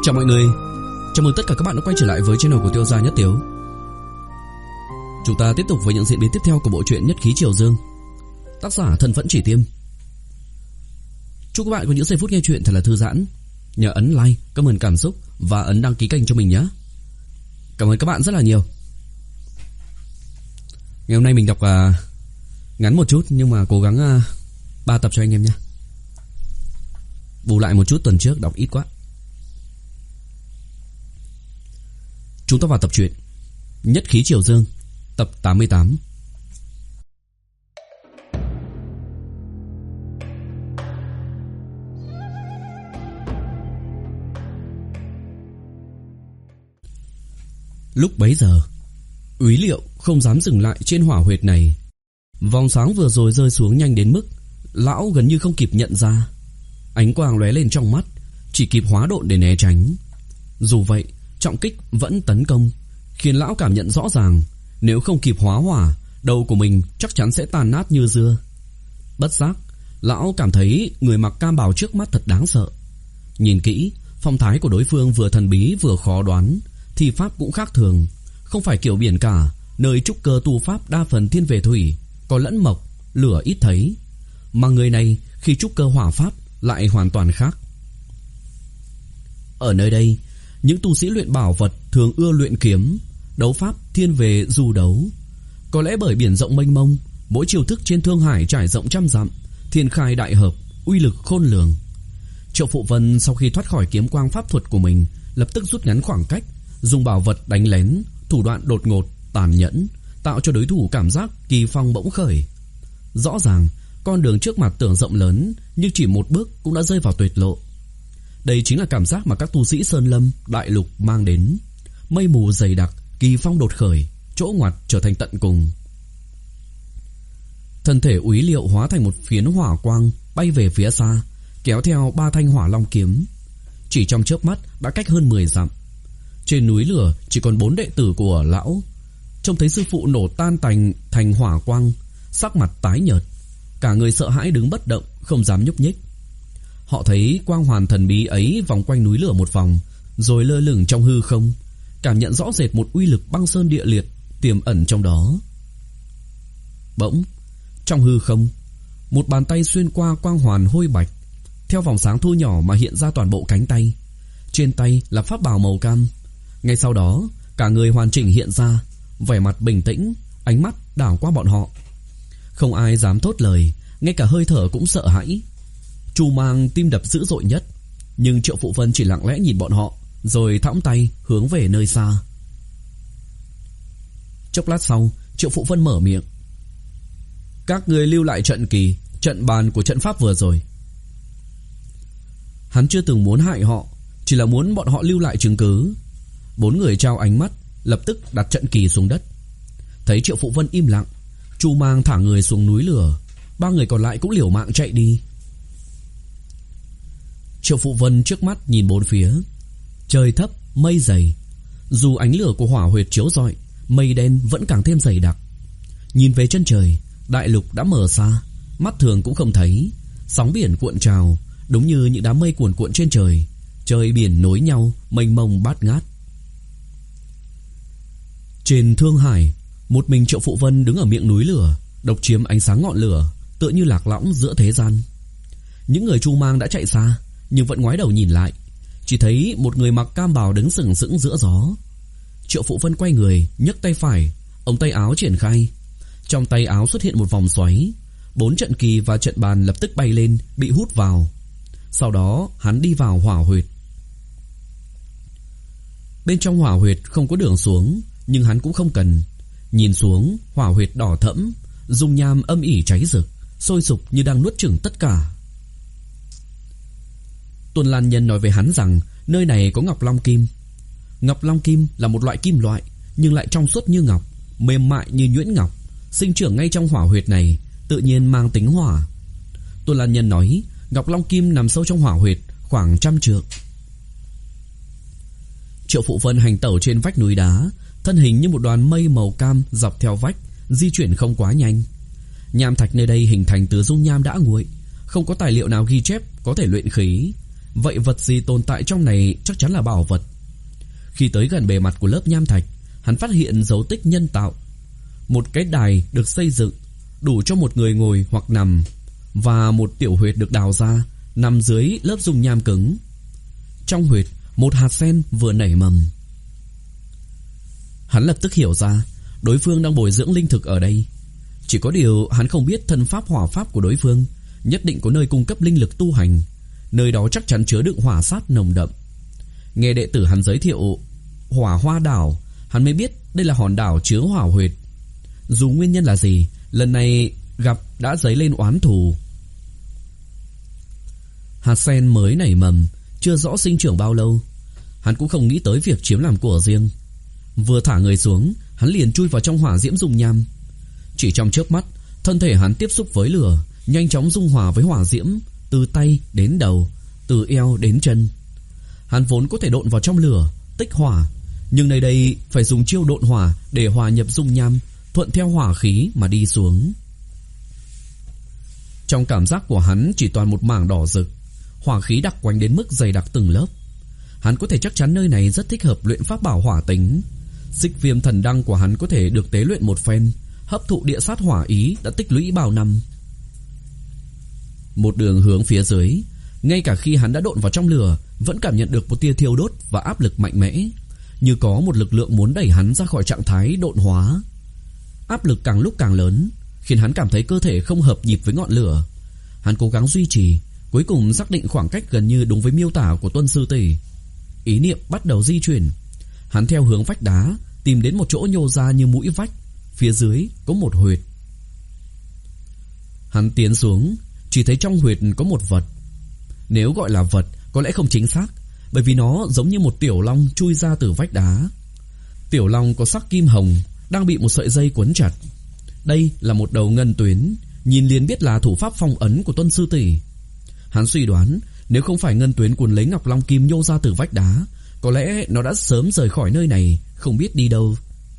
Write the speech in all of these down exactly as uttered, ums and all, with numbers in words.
Chào mọi người, chào mừng tất cả các bạn đã quay trở lại với channel của Tiêu Gia Nhất Tiếu. Chúng ta tiếp tục với những diễn biến tiếp theo của bộ truyện Nhất Khí Triều Dương, tác giả Thân Phẫn Chỉ Tiêm. Chúc các bạn có những giây phút nghe truyện thật là thư giãn. Nhớ ấn like, comment cảm xúc và ấn đăng ký kênh cho mình nhé. Cảm ơn các bạn rất là nhiều. Ngày hôm nay mình đọc uh, ngắn một chút nhưng mà cố gắng uh, ba tập cho anh em nhé. Bù lại một chút, tuần trước đọc ít quá. Chúng ta vào tập truyện Nhất Khí Triều Dương, tập tám mươi tám. Lúc bấy giờ, Úy Liệu không dám dừng lại trên hỏa huyệt này. Vòng sáng vừa rồi rơi xuống nhanh đến mức lão gần như không kịp nhận ra. Ánh quang lóe lên trong mắt, chỉ kịp hóa độn để né tránh. Dù vậy, trọng kích vẫn tấn công, khiến lão cảm nhận rõ ràng nếu không kịp hóa hỏa, đầu của mình chắc chắn sẽ tàn nát như dưa. Bất giác, lão cảm thấy người mặc cam bào trước mắt thật đáng sợ. Nhìn kỹ, phong thái của đối phương vừa thần bí vừa khó đoán, thì pháp cũng khác thường, không phải kiểu biển cả, nơi trúc cơ tu pháp đa phần thiên về thủy, có lẫn mộc, lửa ít thấy. Mà người này khi trúc cơ hỏa pháp lại hoàn toàn khác. Ở nơi đây, những tu sĩ luyện bảo vật thường ưa luyện kiếm, đấu pháp thiên về du đấu. Có lẽ bởi biển rộng mênh mông, mỗi chiêu thức trên Thương Hải trải rộng trăm dặm, thiên khai đại hợp, uy lực khôn lường. Triệu Phụ Vân sau khi thoát khỏi kiếm quang pháp thuật của mình, lập tức rút ngắn khoảng cách, dùng bảo vật đánh lén, thủ đoạn đột ngột, tàn nhẫn, tạo cho đối thủ cảm giác kỳ phong bỗng khởi. Rõ ràng, con đường trước mặt tưởng rộng lớn, nhưng chỉ một bước cũng đã rơi vào tuyệt lộ. Đây chính là cảm giác mà các tu sĩ Sơn Lâm, Đại Lục mang đến. Mây mù dày đặc, kỳ phong đột khởi, chỗ ngoặt trở thành tận cùng. Thân thể Úy Liệu hóa thành một phiến hỏa quang, bay về phía xa, kéo theo ba thanh hỏa long kiếm. Chỉ trong chớp mắt đã cách hơn mười dặm. Trên núi lửa chỉ còn bốn đệ tử của lão. Trông thấy sư phụ nổ tan tành thành hỏa quang, sắc mặt tái nhợt, cả người sợ hãi đứng bất động, không dám nhúc nhích. Họ thấy quang hoàn thần bí ấy vòng quanh núi lửa một vòng, rồi lơ lửng trong hư không, cảm nhận rõ rệt một uy lực băng sơn địa liệt tiềm ẩn trong đó. Bỗng, trong hư không, một bàn tay xuyên qua quang hoàn hôi bạch, theo vòng sáng thu nhỏ mà hiện ra toàn bộ cánh tay. Trên tay là pháp bào màu cam. Ngay sau đó, cả người hoàn chỉnh hiện ra, vẻ mặt bình tĩnh, ánh mắt đảo qua bọn họ. Không ai dám thốt lời, ngay cả hơi thở cũng sợ hãi. Chu Mang tim đập dữ dội nhất, nhưng Triệu Phụ Vân chỉ lặng lẽ nhìn bọn họ, rồi thõng tay hướng về nơi xa. Chốc lát sau, Triệu Phụ Vân mở miệng: "Các người lưu lại trận kỳ, trận bàn của trận pháp vừa rồi." Hắn chưa từng muốn hại họ, chỉ là muốn bọn họ lưu lại chứng cứ. Bốn người trao ánh mắt, lập tức đặt trận kỳ xuống đất. Thấy Triệu Phụ Vân im lặng, Chu Mang thả người xuống núi lửa, ba người còn lại cũng liều mạng chạy đi. Triệu Phụ Vân trước mắt nhìn bốn phía. Trời thấp, mây dày. Dù ánh lửa của hỏa huyệt chiếu rọi, mây đen vẫn càng thêm dày đặc. Nhìn về chân trời, đại lục đã mờ xa, mắt thường cũng không thấy. Sóng biển cuộn trào, đúng như những đám mây cuồn cuộn trên trời. Trời biển nối nhau, mênh mông bát ngát. Trên Thương Hải, một mình Triệu Phụ Vân đứng ở miệng núi lửa, độc chiếm ánh sáng ngọn lửa, tựa như lạc lõng giữa thế gian. Những người Chu Mang đã chạy xa, nhưng vẫn ngoái đầu nhìn lại, chỉ thấy một người mặc cam bào đứng sừng sững giữa gió. Triệu Phụ Vân quay người, nhấc tay phải, ống tay áo triển khai. Trong tay áo xuất hiện một vòng xoáy, bốn trận kỳ và trận bàn lập tức bay lên, bị hút vào. Sau đó hắn đi vào hỏa huyệt. Bên trong hỏa huyệt không có đường xuống, nhưng hắn cũng không cần. Nhìn xuống, hỏa huyệt đỏ thẫm, dung nham âm ỉ cháy rực, sôi sục như đang nuốt chửng tất cả. Tuần Lan Nhân nói với hắn rằng nơi này có Ngọc Long Kim. Ngọc Long Kim là một loại kim loại, nhưng lại trong suốt như ngọc, mềm mại như nhuyễn ngọc, sinh trưởng ngay trong hỏa huyệt này, tự nhiên mang tính hỏa. Tuần Lan Nhân nói Ngọc Long Kim nằm sâu trong hỏa huyệt khoảng trăm trượng. Triệu Phụ Vân hành tẩu trên vách núi đá, thân hình như một đoàn mây màu cam dọc theo vách, di chuyển không quá nhanh. Nham thạch nơi đây hình thành từ dung nham đã nguội, không có tài liệu nào ghi chép có thể luyện khí. Vậy vật gì tồn tại trong này chắc chắn là bảo vật. Khi tới gần bề mặt của lớp nham thạch, hắn phát hiện dấu tích nhân tạo. Một cái đài được xây dựng đủ cho một người ngồi hoặc nằm, và một tiểu huyệt được đào ra nằm dưới lớp dung nham cứng. Trong huyệt, một hạt sen vừa nảy mầm. Hắn lập tức hiểu ra đối phương đang bồi dưỡng linh thực ở đây. Chỉ có điều hắn không biết thân pháp hỏa pháp của đối phương nhất định có nơi cung cấp linh lực tu hành. Nơi đó chắc chắn chứa đựng hỏa sát nồng đậm. Nghe đệ tử hắn giới thiệu Hỏa Hoa Đảo, hắn mới biết đây là hòn đảo chứa hỏa huyệt. Dù nguyên nhân là gì, lần này gặp đã dấy lên oán thù. Hạt sen mới nảy mầm, chưa rõ sinh trưởng bao lâu. Hắn cũng không nghĩ tới việc chiếm làm của riêng. Vừa thả người xuống, hắn liền chui vào trong hỏa diễm dung nham. Chỉ trong chớp mắt, thân thể hắn tiếp xúc với lửa, nhanh chóng dung hòa với hỏa diễm, từ tay đến đầu, từ eo đến chân. Hắn vốn có thể độn vào trong lửa, tích hỏa, nhưng nơi đây phải dùng chiêu độn hỏa để hòa nhập dung nham, thuận theo hỏa khí mà đi xuống. Trong cảm giác của hắn chỉ toàn một mảng đỏ rực, hỏa khí đặc quánh đến mức dày đặc từng lớp. Hắn có thể chắc chắn nơi này rất thích hợp luyện pháp bảo hỏa tính. Xích viêm thần đăng của hắn có thể được tế luyện một phen, hấp thụ địa sát hỏa ý đã tích lũy bao năm. Một đường hướng phía dưới, ngay cả khi hắn đã độn vào trong lửa, vẫn cảm nhận được một tia thiêu đốt và áp lực mạnh mẽ, như có một lực lượng muốn đẩy hắn ra khỏi trạng thái độn hóa. Áp lực càng lúc càng lớn, khiến hắn cảm thấy cơ thể không hợp nhịp với ngọn lửa. Hắn cố gắng duy trì, cuối cùng xác định khoảng cách gần như đúng với miêu tả của Tuân sư tỷ. Ý niệm bắt đầu di chuyển. Hắn theo hướng vách đá tìm đến một chỗ nhô ra như mũi vách. Phía dưới có một huyệt. Hắn tiến xuống, chỉ thấy trong huyệt có một vật. Nếu gọi là vật có lẽ không chính xác, bởi vì nó giống như một tiểu long chui ra từ vách đá. Tiểu long có sắc kim hồng, đang bị một sợi dây quấn chặt. Đây là một đầu ngân tuyến, nhìn liền biết là thủ pháp phong ấn của Tuân sư tỷ. Hắn suy đoán nếu không phải ngân tuyến cuốn lấy ngọc long kim nhô ra từ vách đá, có lẽ nó đã sớm rời khỏi nơi này, không biết đi đâu.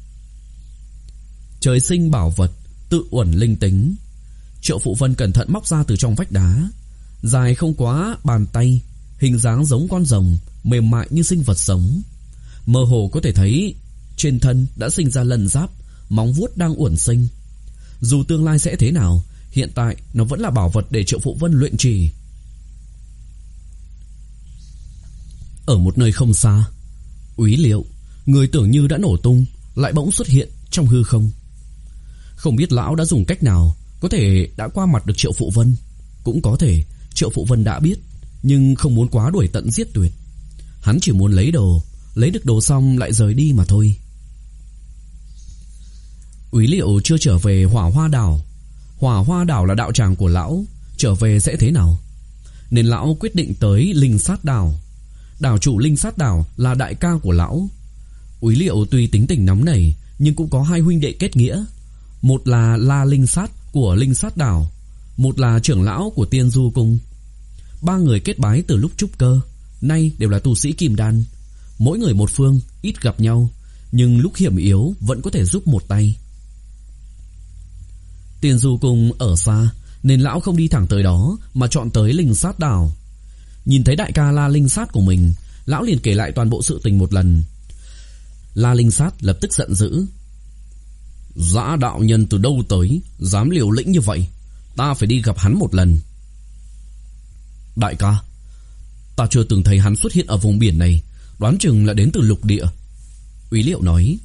Trời sinh bảo vật, tự uẩn linh tính. Triệu Phụ Vân cẩn thận móc ra từ trong vách đá. Dài không quá bàn tay, hình dáng giống con rồng, mềm mại như sinh vật sống. Mơ hồ có thể thấy trên thân đã sinh ra lân giáp, móng vuốt đang uẩn sinh. Dù tương lai sẽ thế nào, hiện tại nó vẫn là bảo vật để Triệu Phụ Vân luyện trì. Ở một nơi không xa, úy liệu, người tưởng như đã nổ tung, lại bỗng xuất hiện trong hư không. Không biết lão đã dùng cách nào, có thể đã qua mặt được Triệu Phụ Vân, cũng có thể Triệu Phụ Vân đã biết, nhưng không muốn quá đuổi tận giết tuyệt. Hắn chỉ muốn lấy đồ, lấy được đồ xong lại rời đi mà thôi. Úy liệu chưa trở về Hỏa Hoa Đảo. Hỏa Hoa Đảo là đạo tràng của lão, trở về sẽ thế nào, nên lão quyết định tới Linh Sát Đảo. Đảo chủ Linh Sát Đảo là đại ca của lão. Úy liệu tuy tính tình nóng nảy, nhưng cũng có hai huynh đệ kết nghĩa. Một là La Linh Sát của Linh Sát Đảo, một là trưởng lão của Tiên Du Cung. Ba người kết bái từ lúc trúc cơ, nay đều là tu sĩ kim đan. Mỗi người một phương, ít gặp nhau, nhưng lúc hiểm yếu vẫn có thể giúp một tay. Tiên Du Cung ở xa, nên lão không đi thẳng tới đó, mà chọn tới Linh Sát Đảo. Nhìn thấy đại ca La Linh Sát của mình, lão liền kể lại toàn bộ sự tình một lần. La Linh Sát lập tức giận dữ. Dã đạo nhân từ đâu tới, dám liều lĩnh như vậy, ta phải đi gặp hắn một lần. Đại ca, ta chưa từng thấy hắn xuất hiện ở vùng biển này, đoán chừng là đến từ lục địa. Úy liệu nói.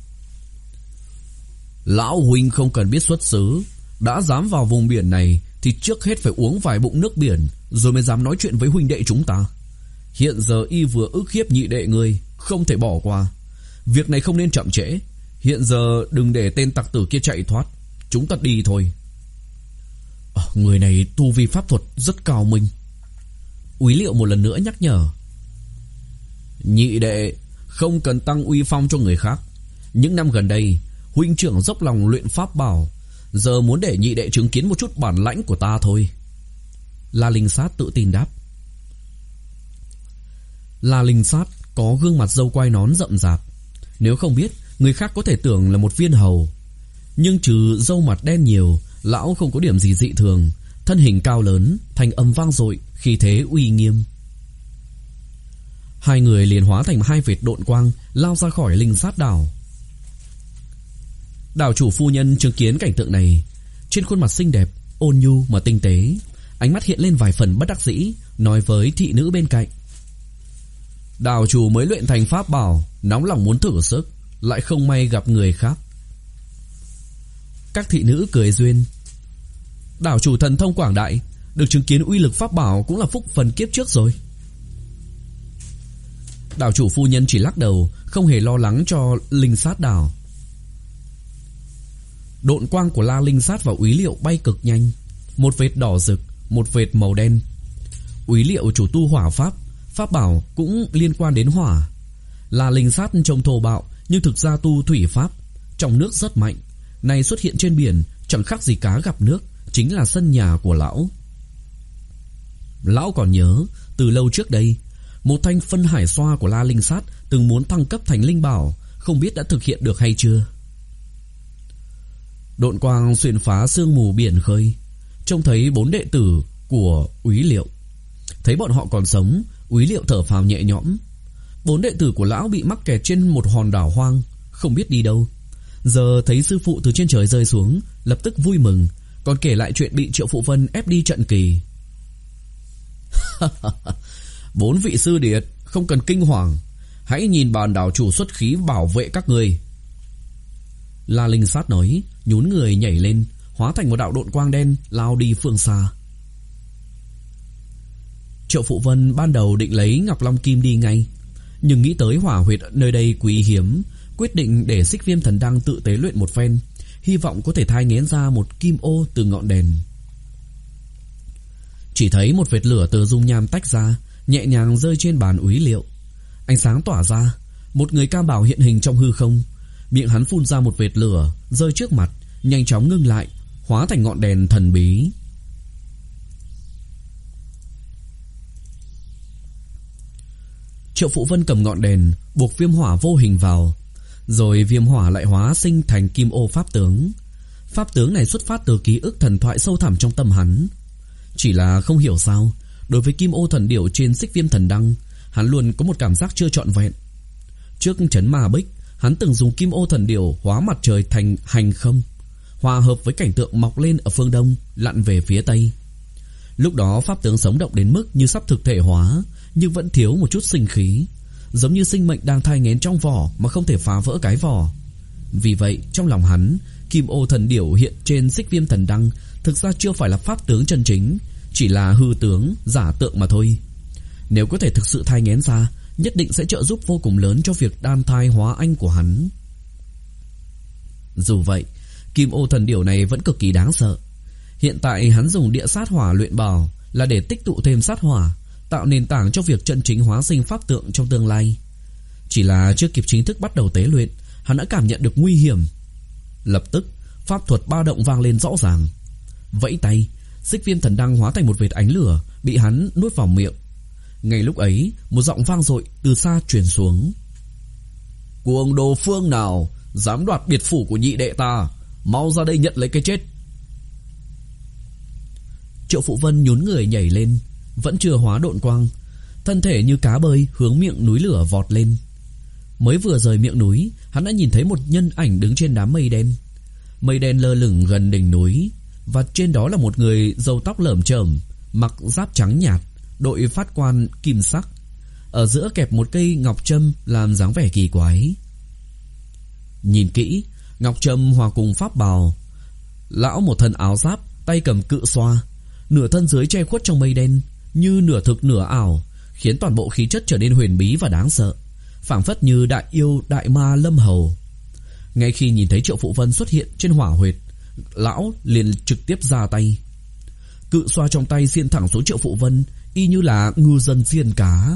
Lão huynh không cần biết xuất xứ, đã dám vào vùng biển này thì trước hết phải uống vài bụng nước biển, rồi mới dám nói chuyện với huynh đệ chúng ta. Hiện giờ y vừa ức hiếp nhị đệ ngươi, không thể bỏ qua. Việc này không nên chậm trễ. Hiện giờ đừng để tên tặc tử kia chạy thoát, chúng ta đi thôi. À, người này tu vi pháp thuật rất cao minh. Úy liệu một lần nữa nhắc nhở. Nhị đệ không cần tăng uy phong cho người khác. Những năm gần đây huynh trưởng dốc lòng luyện pháp bảo, giờ muốn để nhị đệ chứng kiến một chút bản lãnh của ta thôi. La Linh Sát tự tin đáp. La Linh Sát có gương mặt râu quai nón rậm rạp, nếu không biết người khác có thể tưởng là một viên hầu. Nhưng trừ râu mặt đen nhiều, lão không có điểm gì dị thường. Thân hình cao lớn, thanh âm vang dội, khí thế uy nghiêm. Hai người liền hóa thành hai vệt độn quang lao ra khỏi linh sát đảo. Đảo chủ phu nhân chứng kiến cảnh tượng này, trên khuôn mặt xinh đẹp, ôn nhu mà tinh tế, ánh mắt hiện lên vài phần bất đắc dĩ, nói với thị nữ bên cạnh: đảo chủ mới luyện thành pháp bảo, nóng lòng muốn thử sức, lại không may gặp người khác. Các thị nữ cười duyên: đảo chủ thần thông quảng đại, được chứng kiến uy lực pháp bảo cũng là phúc phần kiếp trước rồi. Đảo chủ phu nhân chỉ lắc đầu, không hề lo lắng cho linh sát đảo. Độn quang của La Linh Sát và Úy Liệu bay cực nhanh, một vệt đỏ rực, một vệt màu đen. Úy Liệu chủ tu hỏa pháp, pháp bảo cũng liên quan đến hỏa. La Linh Sát trông thô bạo nhưng thực ra tu thủy pháp, trong nước rất mạnh. Này xuất hiện trên biển chẳng khác gì cá gặp nước, chính là sân nhà của lão. Lão còn nhớ, từ lâu trước đây, một thanh phân hải xoa của La Linh Sát từng muốn thăng cấp thành linh bảo, không biết đã thực hiện được hay chưa. Độn quang xuyên phá sương mù biển khơi, trông thấy bốn đệ tử của Úy Liệu. Thấy bọn họ còn sống, Úy Liệu thở phào nhẹ nhõm. Bốn đệ tử của lão bị mắc kẹt trên một hòn đảo hoang, không biết đi đâu. Giờ thấy sư phụ từ trên trời rơi xuống, lập tức vui mừng, còn kể lại chuyện bị Triệu Phụ Vân ép đi trận kỳ. Bốn vị sư điệt, không cần kinh hoàng, hãy nhìn bản đảo chủ xuất khí bảo vệ các người. La Linh Sát nói, nhún người nhảy lên, hóa thành một đạo độn quang đen lao đi phương xa. Triệu Phụ Vân ban đầu định lấy Ngọc Long Kim đi ngay, nhưng nghĩ tới hỏa huyệt nơi đây quý hiếm, quyết định để Xích Viêm Thần Đăng tự tế luyện một phen, hy vọng có thể thai nghén ra một kim ô từ ngọn đèn. Chỉ thấy một vệt lửa từ dung nham tách ra, nhẹ nhàng rơi trên bàn Úy Liệu. Ánh sáng tỏa ra, một người cam bào hiện hình trong hư không, miệng hắn phun ra một vệt lửa rơi trước mặt, nhanh chóng ngưng lại, hóa thành ngọn đèn thần bí. Triệu Phụ Vân cầm ngọn đèn, buộc viêm hỏa vô hình vào, rồi viêm hỏa lại hóa sinh thành kim ô pháp tướng. Pháp tướng này xuất phát từ ký ức thần thoại sâu thẳm trong tâm hắn. Chỉ là không hiểu sao, đối với kim ô thần điểu trên Xích Viêm Thần Đăng, hắn luôn có một cảm giác chưa trọn vẹn. Trước trấn Ma Bích, hắn từng dùng kim ô thần điểu hóa mặt trời thành hành không, hòa hợp với cảnh tượng mọc lên ở phương đông, lặn về phía tây. Lúc đó pháp tướng sống động đến mức như sắp thực thể hóa, nhưng vẫn thiếu một chút sinh khí, giống như sinh mệnh đang thai nghén trong vỏ mà không thể phá vỡ cái vỏ. Vì vậy trong lòng hắn, kim ô thần điểu hiện trên Xích Viêm Thần Đăng thực ra chưa phải là pháp tướng chân chính, chỉ là hư tướng, giả tượng mà thôi. Nếu có thể thực sự thai nghén ra, nhất định sẽ trợ giúp vô cùng lớn cho việc đan thai hóa anh của hắn. Dù vậy, kim ô thần điểu này vẫn cực kỳ đáng sợ. Hiện tại hắn dùng địa sát hỏa luyện bảo là để tích tụ thêm sát hỏa, tạo nền tảng cho việc chân chính hóa sinh pháp tượng trong tương lai. Chỉ là chưa kịp chính thức bắt đầu tế luyện, hắn đã cảm nhận được nguy hiểm. Lập tức, pháp thuật ba động vang lên rõ ràng. Vẫy tay, Xích Viêm Thần Đăng hóa thành một vệt ánh lửa, bị hắn nuốt vào miệng. Ngay lúc ấy, một giọng vang dội từ xa truyền xuống: Cuồng đồ phương nào dám đoạt biệt phủ của nhị đệ ta, mau ra đây nhận lấy cái chết. Triệu Phụ Vân nhún người nhảy lên, vẫn chưa hóa độn quang, thân thể như cá bơi hướng miệng núi lửa vọt lên. Mới vừa rời miệng núi, hắn đã nhìn thấy một nhân ảnh đứng trên đám mây đen. Mây đen lơ lửng gần đỉnh núi, và trên đó là một người râu tóc lởm chởm, mặc giáp trắng nhạt, đội phát quan kim sắc, ở giữa kẹp một cây ngọc trâm làm dáng vẻ kỳ quái. Nhìn kỹ, ngọc trâm hòa cùng pháp bào. Lão một thân áo giáp, tay cầm cự xoa, nửa thân dưới che khuất trong mây đen, như nửa thực nửa ảo, khiến toàn bộ khí chất trở nên huyền bí và đáng sợ, phảng phất như đại yêu đại ma lâm hầu. Ngay khi nhìn thấy Triệu Phụ Vân xuất hiện trên hỏa huyệt, lão liền trực tiếp ra tay. Cự xoa trong tay xiên thẳng xuống Triệu Phụ Vân, y như là ngư dân xiên cá.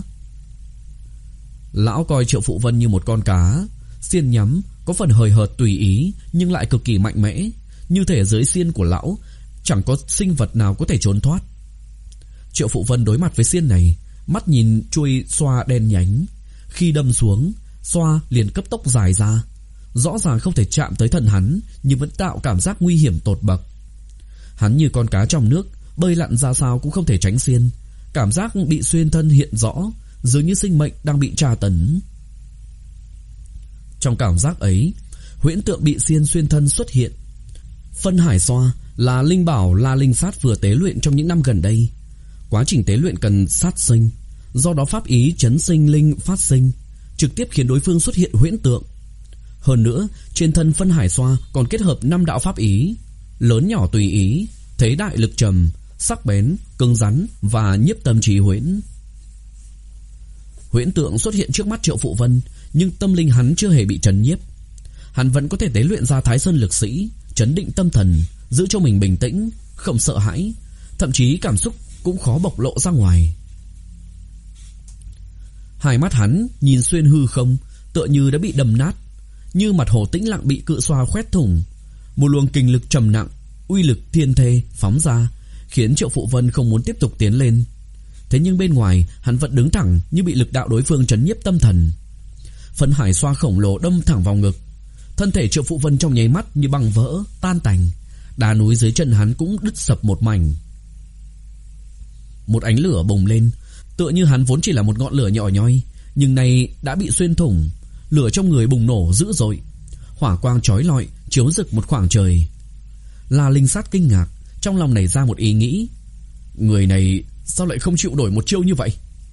Lão coi Triệu Phụ Vân như một con cá, xiên nhắm có phần hời hợt tùy ý, nhưng lại cực kỳ mạnh mẽ, như thể dưới xiên của lão chẳng có sinh vật nào có thể trốn thoát. Triệu Phụ Vân đối mặt với xiên này, mắt nhìn chuôi xoa đen nhánh, khi đâm xuống, xoa liền cấp tốc dài ra. Rõ ràng không thể chạm tới thân hắn, nhưng vẫn tạo cảm giác nguy hiểm tột bậc. Hắn như con cá trong nước, bơi lặn ra sao cũng không thể tránh xiên. Cảm giác bị xuyên thân hiện rõ, dường như sinh mệnh đang bị tra tấn. Trong cảm giác ấy, huyễn tượng bị xiên xuyên thân xuất hiện. Phân hải xoa là linh bảo La Linh Sát vừa tế luyện trong những năm gần đây. Quá trình tế luyện cần sát sinh, do đó pháp ý chấn sinh linh phát sinh, trực tiếp khiến đối phương xuất hiện huyễn tượng. Hơn nữa, trên thân phân hải xoa còn kết hợp năm đạo pháp ý: lớn nhỏ tùy ý, thế đại lực trầm, sắc bén, cứng rắn và nhiếp tâm trí huyễn. Huyễn tượng xuất hiện trước mắt Triệu Phụ Vân, nhưng tâm linh hắn chưa hề bị trấn nhiếp. Hắn vẫn có thể tế luyện ra Thái Sơn Lực Sĩ, trấn định tâm thần, giữ cho mình bình tĩnh, không sợ hãi, thậm chí cảm xúc cũng khó bộc lộ ra ngoài. Hai mắt hắn nhìn xuyên hư không, tựa như đã bị đâm nát, như mặt hồ tĩnh lặng bị cự xoa khoét thủng. Một luồng kinh lực trầm nặng, uy lực thiên thê phóng ra, khiến Triệu Phụ Vân không muốn tiếp tục tiến lên. Thế nhưng bên ngoài hắn vẫn đứng thẳng, như bị lực đạo đối phương trấn nhiếp tâm thần. Phân hải xoa khổng lồ đâm thẳng vào ngực. Thân thể Triệu Phụ Vân trong nháy mắt như băng vỡ, tan tành. Đá núi dưới chân hắn cũng đứt sập một mảnh. Một ánh lửa bùng lên, tựa như hắn vốn chỉ là một ngọn lửa nhỏ nhoi, nhưng nay đã bị xuyên thủng. Lửa trong người bùng nổ dữ dội, hỏa quang chói lọi chiếu rực một khoảng trời. La Linh Sát kinh ngạc, trong lòng nảy ra một ý nghĩ: người này sao lại không chịu đổi một chiêu như vậy?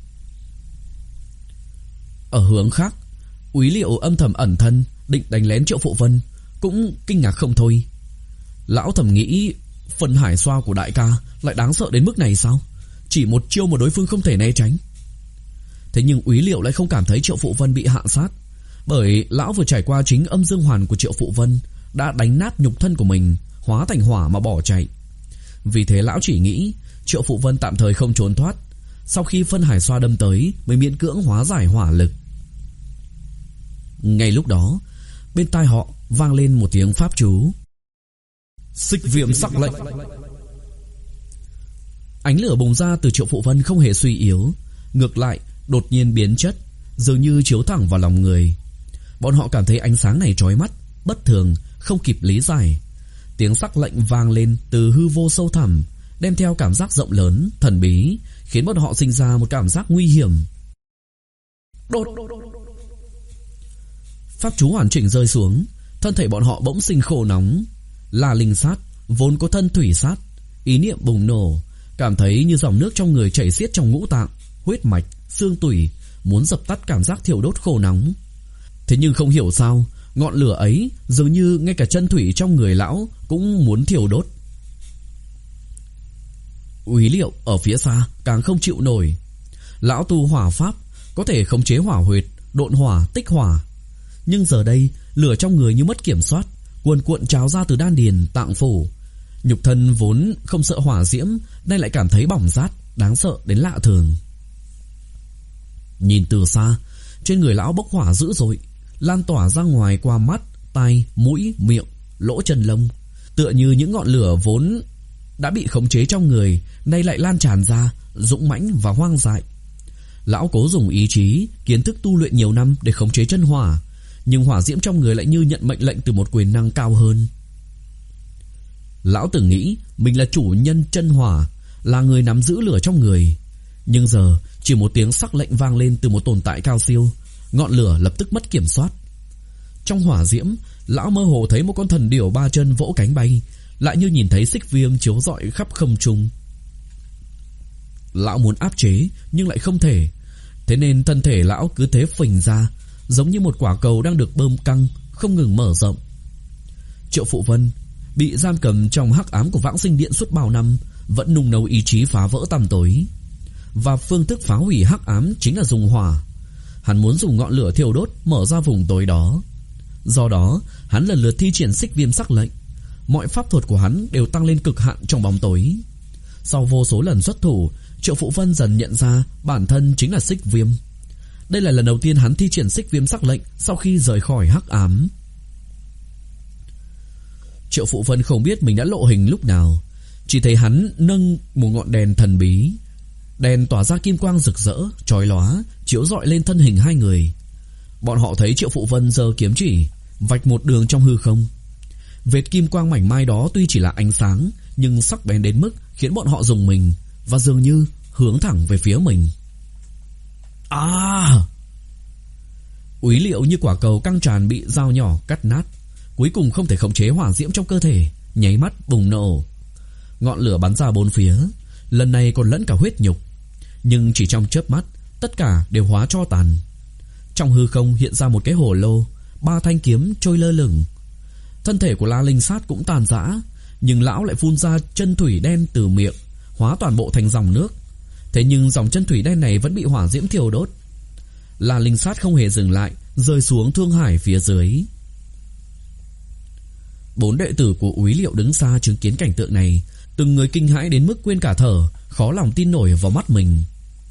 Ở hướng khác, Úy Liệu âm thầm ẩn thân, định đánh lén Triệu Phụ Vân, cũng kinh ngạc không thôi. Lão thầm nghĩ, phân hải xoa của đại ca lại đáng sợ đến mức này sao? Chỉ một chiêu mà đối phương không thể né tránh. Thế nhưng Úy Liệu lại không cảm thấy Triệu Phụ Vân bị hạ sát, bởi lão vừa trải qua chính âm dương hoàn của Triệu Phụ Vân đã đánh nát nhục thân của mình, hóa thành hỏa mà bỏ chạy. Vì thế lão chỉ nghĩ Triệu Phụ Vân tạm thời không trốn thoát, sau khi phân hải xoa đâm tới mới miễn cưỡng hóa giải hỏa lực. Ngay lúc đó, bên tai họ vang lên một tiếng pháp chú: Xích viêm sắc lệnh. Ánh lửa bùng ra từ Triệu Phụ Vân không hề suy yếu, ngược lại đột nhiên biến chất, dường như chiếu thẳng vào lòng người. Bọn họ cảm thấy ánh sáng này chói mắt, bất thường, không kịp lý giải. Tiếng sắc lệnh vang lên từ hư vô sâu thẳm, đem theo cảm giác rộng lớn, thần bí, khiến bọn họ sinh ra một cảm giác nguy hiểm. Đột! Pháp chú hoàn chỉnh rơi xuống, thân thể bọn họ bỗng sinh khô nóng. La Linh Sát vốn có thân thủy sát, ý niệm bùng nổ, cảm thấy như dòng nước trong người chảy xiết trong ngũ tạng, huyết mạch, xương tủy, muốn dập tắt cảm giác thiêu đốt khô nóng. Thế nhưng không hiểu sao, ngọn lửa ấy dường như ngay cả chân thủy trong người lão cũng muốn thiêu đốt. Úy Liệu ở phía xa càng không chịu nổi. Lão tu hỏa pháp có thể khống chế hỏa huyệt, độn hỏa, tích hỏa, nhưng giờ đây lửa trong người như mất kiểm soát, cuồn cuộn trào ra từ đan điền, tạng phủ. Nhục thân vốn không sợ hỏa diễm, nay lại cảm thấy bỏng rát, đáng sợ đến lạ thường. Nhìn từ xa, trên người lão bốc hỏa dữ dội, lan tỏa ra ngoài qua mắt, tai, mũi, miệng, lỗ chân lông, tựa như những ngọn lửa vốn đã bị khống chế trong người, nay lại lan tràn ra, dũng mãnh và hoang dại. Lão cố dùng ý chí, kiến thức tu luyện nhiều năm để khống chế chân hỏa, nhưng hỏa diễm trong người lại như nhận mệnh lệnh từ một quyền năng cao hơn. Lão từng nghĩ mình là chủ nhân chân hỏa, là người nắm giữ lửa trong người, nhưng giờ chỉ một tiếng sắc lệnh vang lên từ một tồn tại cao siêu, ngọn lửa lập tức mất kiểm soát. Trong hỏa diễm, lão mơ hồ thấy một con thần điểu ba chân vỗ cánh bay, lại như nhìn thấy xích viêm chiếu rọi khắp không trung. Lão muốn áp chế nhưng lại không thể, thế nên thân thể lão cứ thế phình ra, giống như một quả cầu đang được bơm căng, không ngừng mở rộng. Triệu Phụ Vân bị giam cầm trong hắc ám của Vãng Sinh Điện suốt bao năm, vẫn nung nấu ý chí phá vỡ tăm tối, và phương thức phá hủy hắc ám chính là dùng hỏa. Hắn muốn dùng ngọn lửa thiêu đốt mở ra vùng tối đó. Do đó hắn lần lượt thi triển xích viêm sắc lệnh. Mọi pháp thuật của hắn đều tăng lên cực hạn trong bóng tối. Sau vô số lần xuất thủ, Triệu Phụ Vân dần nhận ra bản thân chính là xích viêm. Đây là lần đầu tiên hắn thi triển xích viêm sắc lệnh sau khi rời khỏi hắc ám. Triệu Phụ Vân không biết mình đã lộ hình lúc nào, chỉ thấy hắn nâng một ngọn đèn thần bí. Đèn tỏa ra kim quang rực rỡ, chói lóa, chiếu rọi lên thân hình hai người. Bọn họ thấy Triệu Phụ Vân giơ kiếm chỉ, vạch một đường trong hư không. Vệt kim quang mảnh mai đó tuy chỉ là ánh sáng, nhưng sắc bén đến mức khiến bọn họ rùng mình, và dường như hướng thẳng về phía mình. À! Úy Liệu như quả cầu căng tràn bị dao nhỏ cắt nát, cuối cùng không thể khống chế hỏa diễm trong cơ thể, nháy mắt bùng nổ. Ngọn lửa bắn ra bốn phía, lần này còn lẫn cả huyết nhục, nhưng chỉ trong chớp mắt, tất cả đều hóa tro tàn. Trong hư không hiện ra một cái hồ lô, ba thanh kiếm trôi lơ lửng. Thân thể của La Linh Sát cũng tàn rã, nhưng lão lại phun ra chân thủy đen từ miệng, hóa toàn bộ thành dòng nước. Thế nhưng dòng chân thủy đen này vẫn bị hỏa diễm thiêu đốt. La Linh Sát không hề dừng lại, rơi xuống thương hải phía dưới. Bốn đệ tử của Úy Liệu đứng xa chứng kiến cảnh tượng này, từng người kinh hãi đến mức quên cả thở, khó lòng tin nổi vào mắt mình.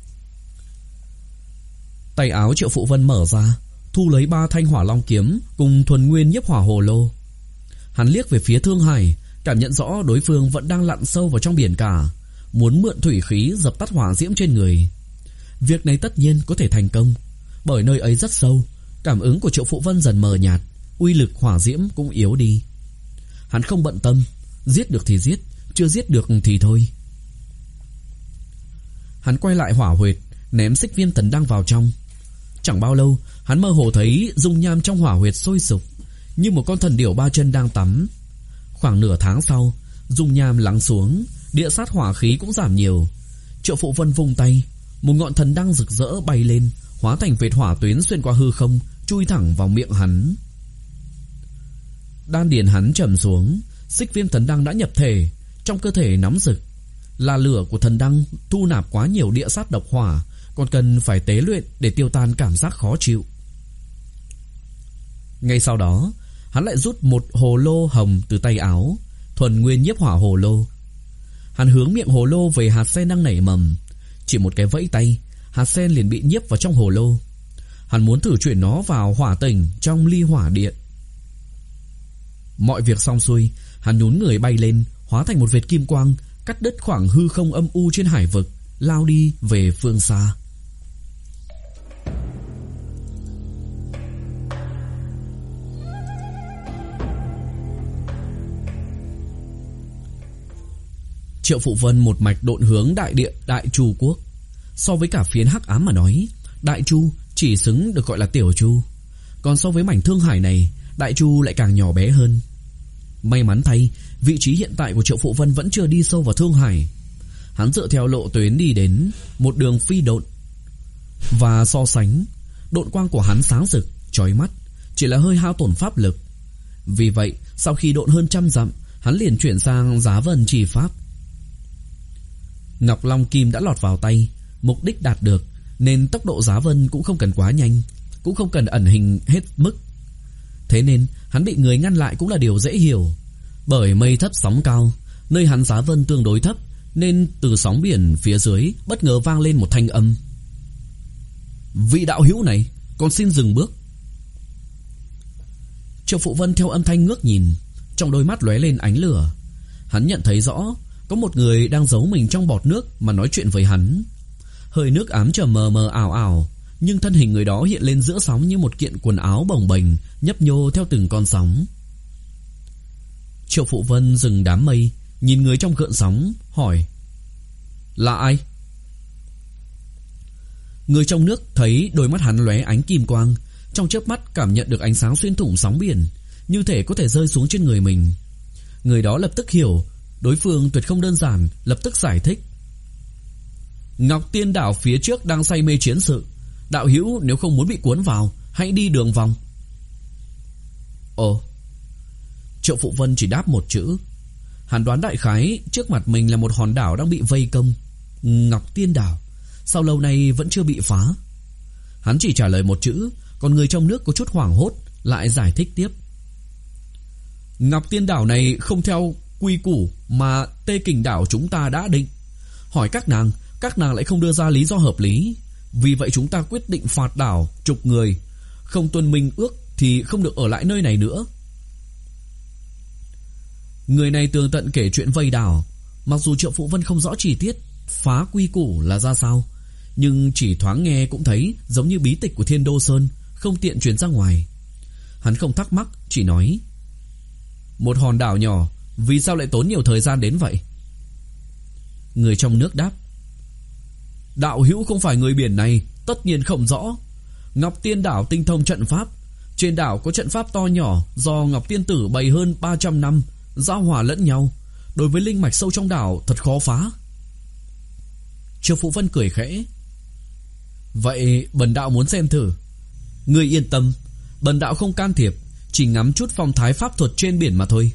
Tay áo Triệu Phụ Vân mở ra, thu lấy ba thanh hỏa long kiếm cùng thuần nguyên nhiếp hỏa hồ lô. Hắn liếc về phía Thương Hải, cảm nhận rõ đối phương vẫn đang lặn sâu vào trong biển cả, muốn mượn thủy khí dập tắt hỏa diễm trên người. Việc này tất nhiên có thể thành công, bởi nơi ấy rất sâu. Cảm ứng của Triệu Phụ Vân dần mờ nhạt, uy lực hỏa diễm cũng yếu đi. Hắn không bận tâm, giết được thì giết, chưa giết được thì thôi. Hắn quay lại hỏa huyệt, ném xích viêm tần đăng vào trong. Chẳng bao lâu, hắn mơ hồ thấy dung nham trong hỏa huyệt sôi sục, như một con thần điểu ba chân đang tắm. Khoảng nửa tháng sau, dung nham lắng xuống, địa sát hỏa khí cũng giảm nhiều. Triệu Phụ Vân vung tay, một ngọn thần đăng rực rỡ bay lên, hóa thành vệt hỏa tuyến xuyên qua hư không, chui thẳng vào miệng hắn. Đan điền hắn trầm xuống, xích viêm thần đăng đã nhập thể, trong cơ thể nóng rực. Là lửa của thần đăng thu nạp quá nhiều địa sát độc hỏa, còn cần phải tế luyện để tiêu tan cảm giác khó chịu. Ngay sau đó, hắn lại rút một hồ lô hồng từ tay áo, thuần nguyên nhiếp hỏa hồ lô. Hắn hướng miệng hồ lô về hạt sen đang nảy mầm, chỉ một cái vẫy tay, hạt sen liền bị nhiếp vào trong hồ lô. Hắn muốn thử chuyển nó vào hỏa tỉnh trong ly hỏa điện. Mọi việc xong xuôi, hắn nhún người bay lên, hóa thành một vệt kim quang, cắt đứt khoảng hư không âm u trên hải vực, lao đi về phương xa. Triệu Phụ Vân một mạch độn hướng đại địa Đại Chu quốc. So với cả phiến hắc ám mà nói, Đại Chu chỉ xứng được gọi là Tiểu Chu. Còn so với mảnh Thương Hải này, Đại Chu lại càng nhỏ bé hơn. May mắn thay, vị trí hiện tại của Triệu Phụ Vân vẫn chưa đi sâu vào Thương Hải. Hắn dựa theo lộ tuyến đi đến một đường phi độn. Và so sánh, độn quang của hắn sáng rực, chói mắt, chỉ là hơi hao tổn pháp lực. Vì vậy, sau khi độn hơn trăm dặm, hắn liền chuyển sang Giá Vân Chỉ Pháp. Ngọc Long Kim đã lọt vào tay, mục đích đạt được, nên tốc độ Giá Vân cũng không cần quá nhanh, cũng không cần ẩn hình hết mức. Thế nên hắn bị người ngăn lại cũng là điều dễ hiểu. Bởi mây thấp sóng cao, nơi hắn Giá Vân tương đối thấp, nên từ sóng biển phía dưới bất ngờ vang lên một thanh âm: "Vị đạo hữu này, con xin dừng bước." Triệu Phụ Vân theo âm thanh ngước nhìn, trong đôi mắt lóe lên ánh lửa. Hắn nhận thấy rõ có một người đang giấu mình trong bọt nước mà nói chuyện với hắn. Hơi nước ám trầm mờ mờ ảo ảo, nhưng thân hình người đó hiện lên giữa sóng như một kiện quần áo bồng bềnh, nhấp nhô theo từng con sóng. Triệu Phụ Vân dừng đám mây, nhìn người trong gợn sóng, hỏi: "Là ai?" Người trong nước thấy đôi mắt hắn lóe ánh kim quang, trong chớp mắt cảm nhận được ánh sáng xuyên thủng sóng biển, như thể có thể rơi xuống trên người mình. Người đó lập tức hiểu đối phương tuyệt không đơn giản, lập tức giải thích: "Ngọc Tiên đảo phía trước đang say mê chiến sự, đạo hữu nếu không muốn bị cuốn vào, hãy đi đường vòng." Ồ. Triệu Phụ Vân chỉ đáp một chữ. Hắn đoán đại khái trước mặt mình là một hòn đảo đang bị vây công. Ngọc Tiên đảo sao lâu nay vẫn chưa bị phá? Hắn chỉ trả lời một chữ, còn người trong nước có chút hoảng hốt, lại giải thích tiếp: "Ngọc Tiên đảo này không theo quy củ mà Tê Kình đảo chúng ta đã định. Hỏi các nàng, các nàng lại không đưa ra lý do hợp lý. Vì vậy chúng ta quyết định phạt đảo chục người. Không tuân minh ước thì không được ở lại nơi này nữa." Người này tường tận kể chuyện vây đảo. Mặc dù Triệu Phụ Vân không rõ chi tiết phá quy củ là ra sao, nhưng chỉ thoáng nghe cũng thấy giống như bí tịch của Thiên Đô Sơn, không tiện truyền ra ngoài. Hắn không thắc mắc, chỉ nói: "Một hòn đảo nhỏ, vì sao lại tốn nhiều thời gian đến vậy?" Người trong nước đáp: "Đạo hữu không phải người biển này, Tất nhiên không rõ. Ngọc Tiên đảo tinh thông trận pháp. Trên đảo có trận pháp to nhỏ do Ngọc Tiên tử bày hơn ba trăm năm, giao hòa lẫn nhau. Đối với linh mạch sâu trong đảo thật khó phá. Triệu Phụ Vân cười khẽ. Vậy bần đạo muốn xem thử. Ngươi yên tâm, bần đạo không can thiệp, chỉ ngắm chút phong thái pháp thuật trên biển mà thôi.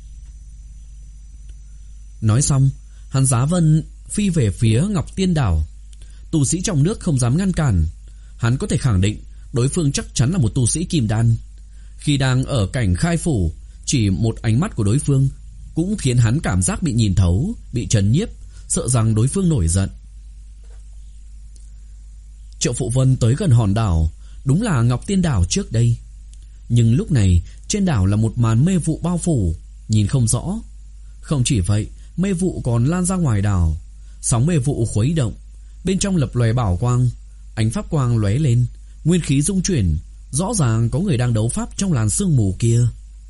Nói xong, hắn giá vân phi về phía Ngọc Tiên đảo. Tu sĩ trong nước không dám ngăn cản. Hắn có thể khẳng định đối phương chắc chắn là một tu sĩ kim đan. Khi đang ở cảnh khai phủ, chỉ một ánh mắt của đối phương cũng khiến hắn cảm giác bị nhìn thấu, bị trấn nhiếp, sợ rằng đối phương nổi giận. Triệu Phụ Vân tới gần hòn đảo, đúng là Ngọc Tiên đảo trước đây. Nhưng lúc này trên đảo là một màn mê vụ bao phủ, nhìn không rõ. Không chỉ vậy, mê vụ còn lan ra ngoài đảo. Sóng mê vụ khuấy động, bên trong lập lòe bảo quang, ánh pháp quang lóe lên, nguyên khí rung chuyển. Rõ ràng có người đang đấu pháp trong làn sương mù kia.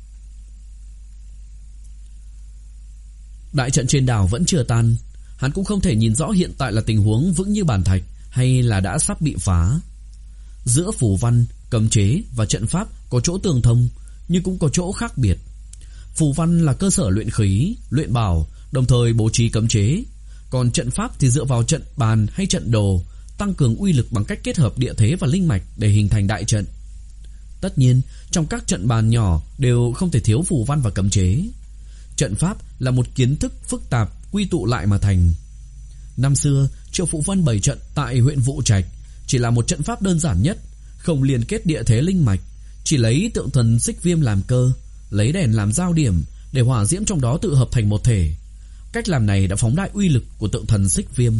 Đại trận trên đảo vẫn chưa tan. Hắn cũng không thể nhìn rõ hiện tại là tình huống vững như bàn thạch hay là đã sắp bị phá. Giữa phù văn, cấm chế và trận pháp có chỗ tương thông, nhưng cũng có chỗ khác biệt. Phù văn là cơ sở luyện khí, luyện bảo, đồng thời bố trí cấm chế. Còn trận pháp thì dựa vào trận bàn hay trận đồ, tăng cường uy lực bằng cách kết hợp địa thế và linh mạch để hình thành đại trận. Tất nhiên, trong các trận bàn nhỏ đều không thể thiếu phù văn và cấm chế. Trận pháp là một kiến thức phức tạp quy tụ lại mà thành. Năm xưa, Triệu Phụ Vân bày trận tại huyện Vũ Trạch chỉ là một trận pháp đơn giản nhất, không liên kết địa thế linh mạch, chỉ lấy tượng thần xích viêm làm cơ, lấy đèn làm giao điểm để hỏa diễm trong đó tự hợp thành một thể. Cách làm này đã phóng đại uy lực của tượng thần xích viêm.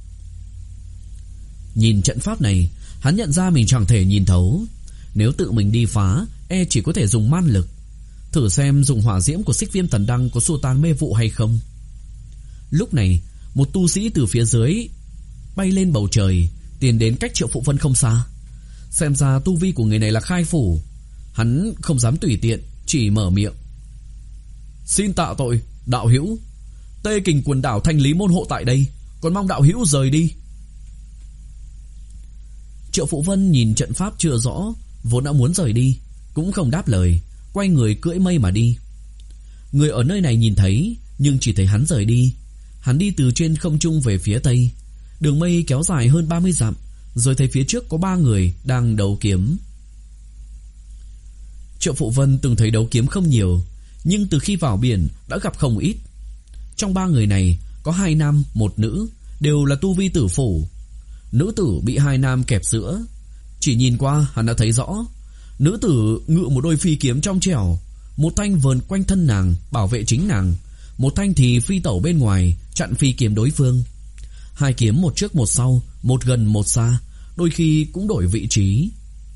Nhìn trận pháp này, hắn nhận ra mình chẳng thể nhìn thấu. Nếu tự mình đi phá, e chỉ có thể dùng man lực. Thử xem dùng hỏa diễm của xích viêm thần đăng có xua tan mê vụ hay không. Lúc này, một tu sĩ từ phía dưới bay lên bầu trời, tiến đến cách Triệu Phụ Vân không xa. Xem ra tu vi của người này là khai phủ. Hắn không dám tùy tiện, chỉ mở miệng. Xin tạ tội, đạo hữu. Tê Kình quần đảo thanh lý môn hộ tại đây, còn mong đạo hữu rời đi. Triệu Phụ Vân nhìn trận pháp chưa rõ, vốn đã muốn rời đi, cũng không đáp lời, quay người cưỡi mây mà đi. Người ở nơi này nhìn thấy, nhưng chỉ thấy hắn rời đi. Hắn đi từ trên không trung về phía tây, đường mây kéo dài hơn ba mươi dặm, rồi thấy phía trước có ba người đang đấu kiếm. Triệu Phụ Vân từng thấy đấu kiếm không nhiều, nhưng từ khi vào biển đã gặp không ít. Trong ba người này có hai nam một nữ, đều là tu vi tử phủ. Nữ tử bị hai nam kẹp giữa. Chỉ nhìn qua hắn đã thấy rõ, nữ tử ngự một đôi phi kiếm trong trẻo, một thanh vờn quanh thân nàng bảo vệ chính nàng, một thanh thì phi tẩu bên ngoài chặn phi kiếm đối phương. Hai kiếm một trước một sau, một gần một xa, đôi khi cũng đổi vị trí.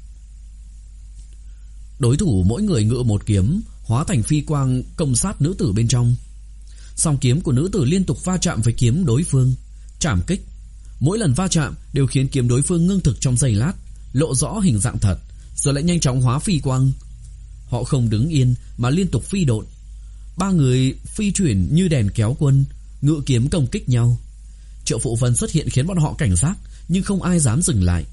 Đối thủ mỗi người ngự một kiếm, hóa thành phi quang công sát nữ tử bên trong. Song kiếm của nữ tử liên tục va chạm với kiếm đối phương, trảm kích. Mỗi lần va chạm đều khiến kiếm đối phương ngưng thực trong giây lát, lộ rõ hình dạng thật, rồi lại nhanh chóng hóa phi quang. Họ không đứng yên mà liên tục phi độn. Ba người phi chuyển như đèn kéo quân, ngự kiếm công kích nhau. Triệu Phụ Vân xuất hiện khiến bọn họ cảnh giác, nhưng không ai dám dừng lại.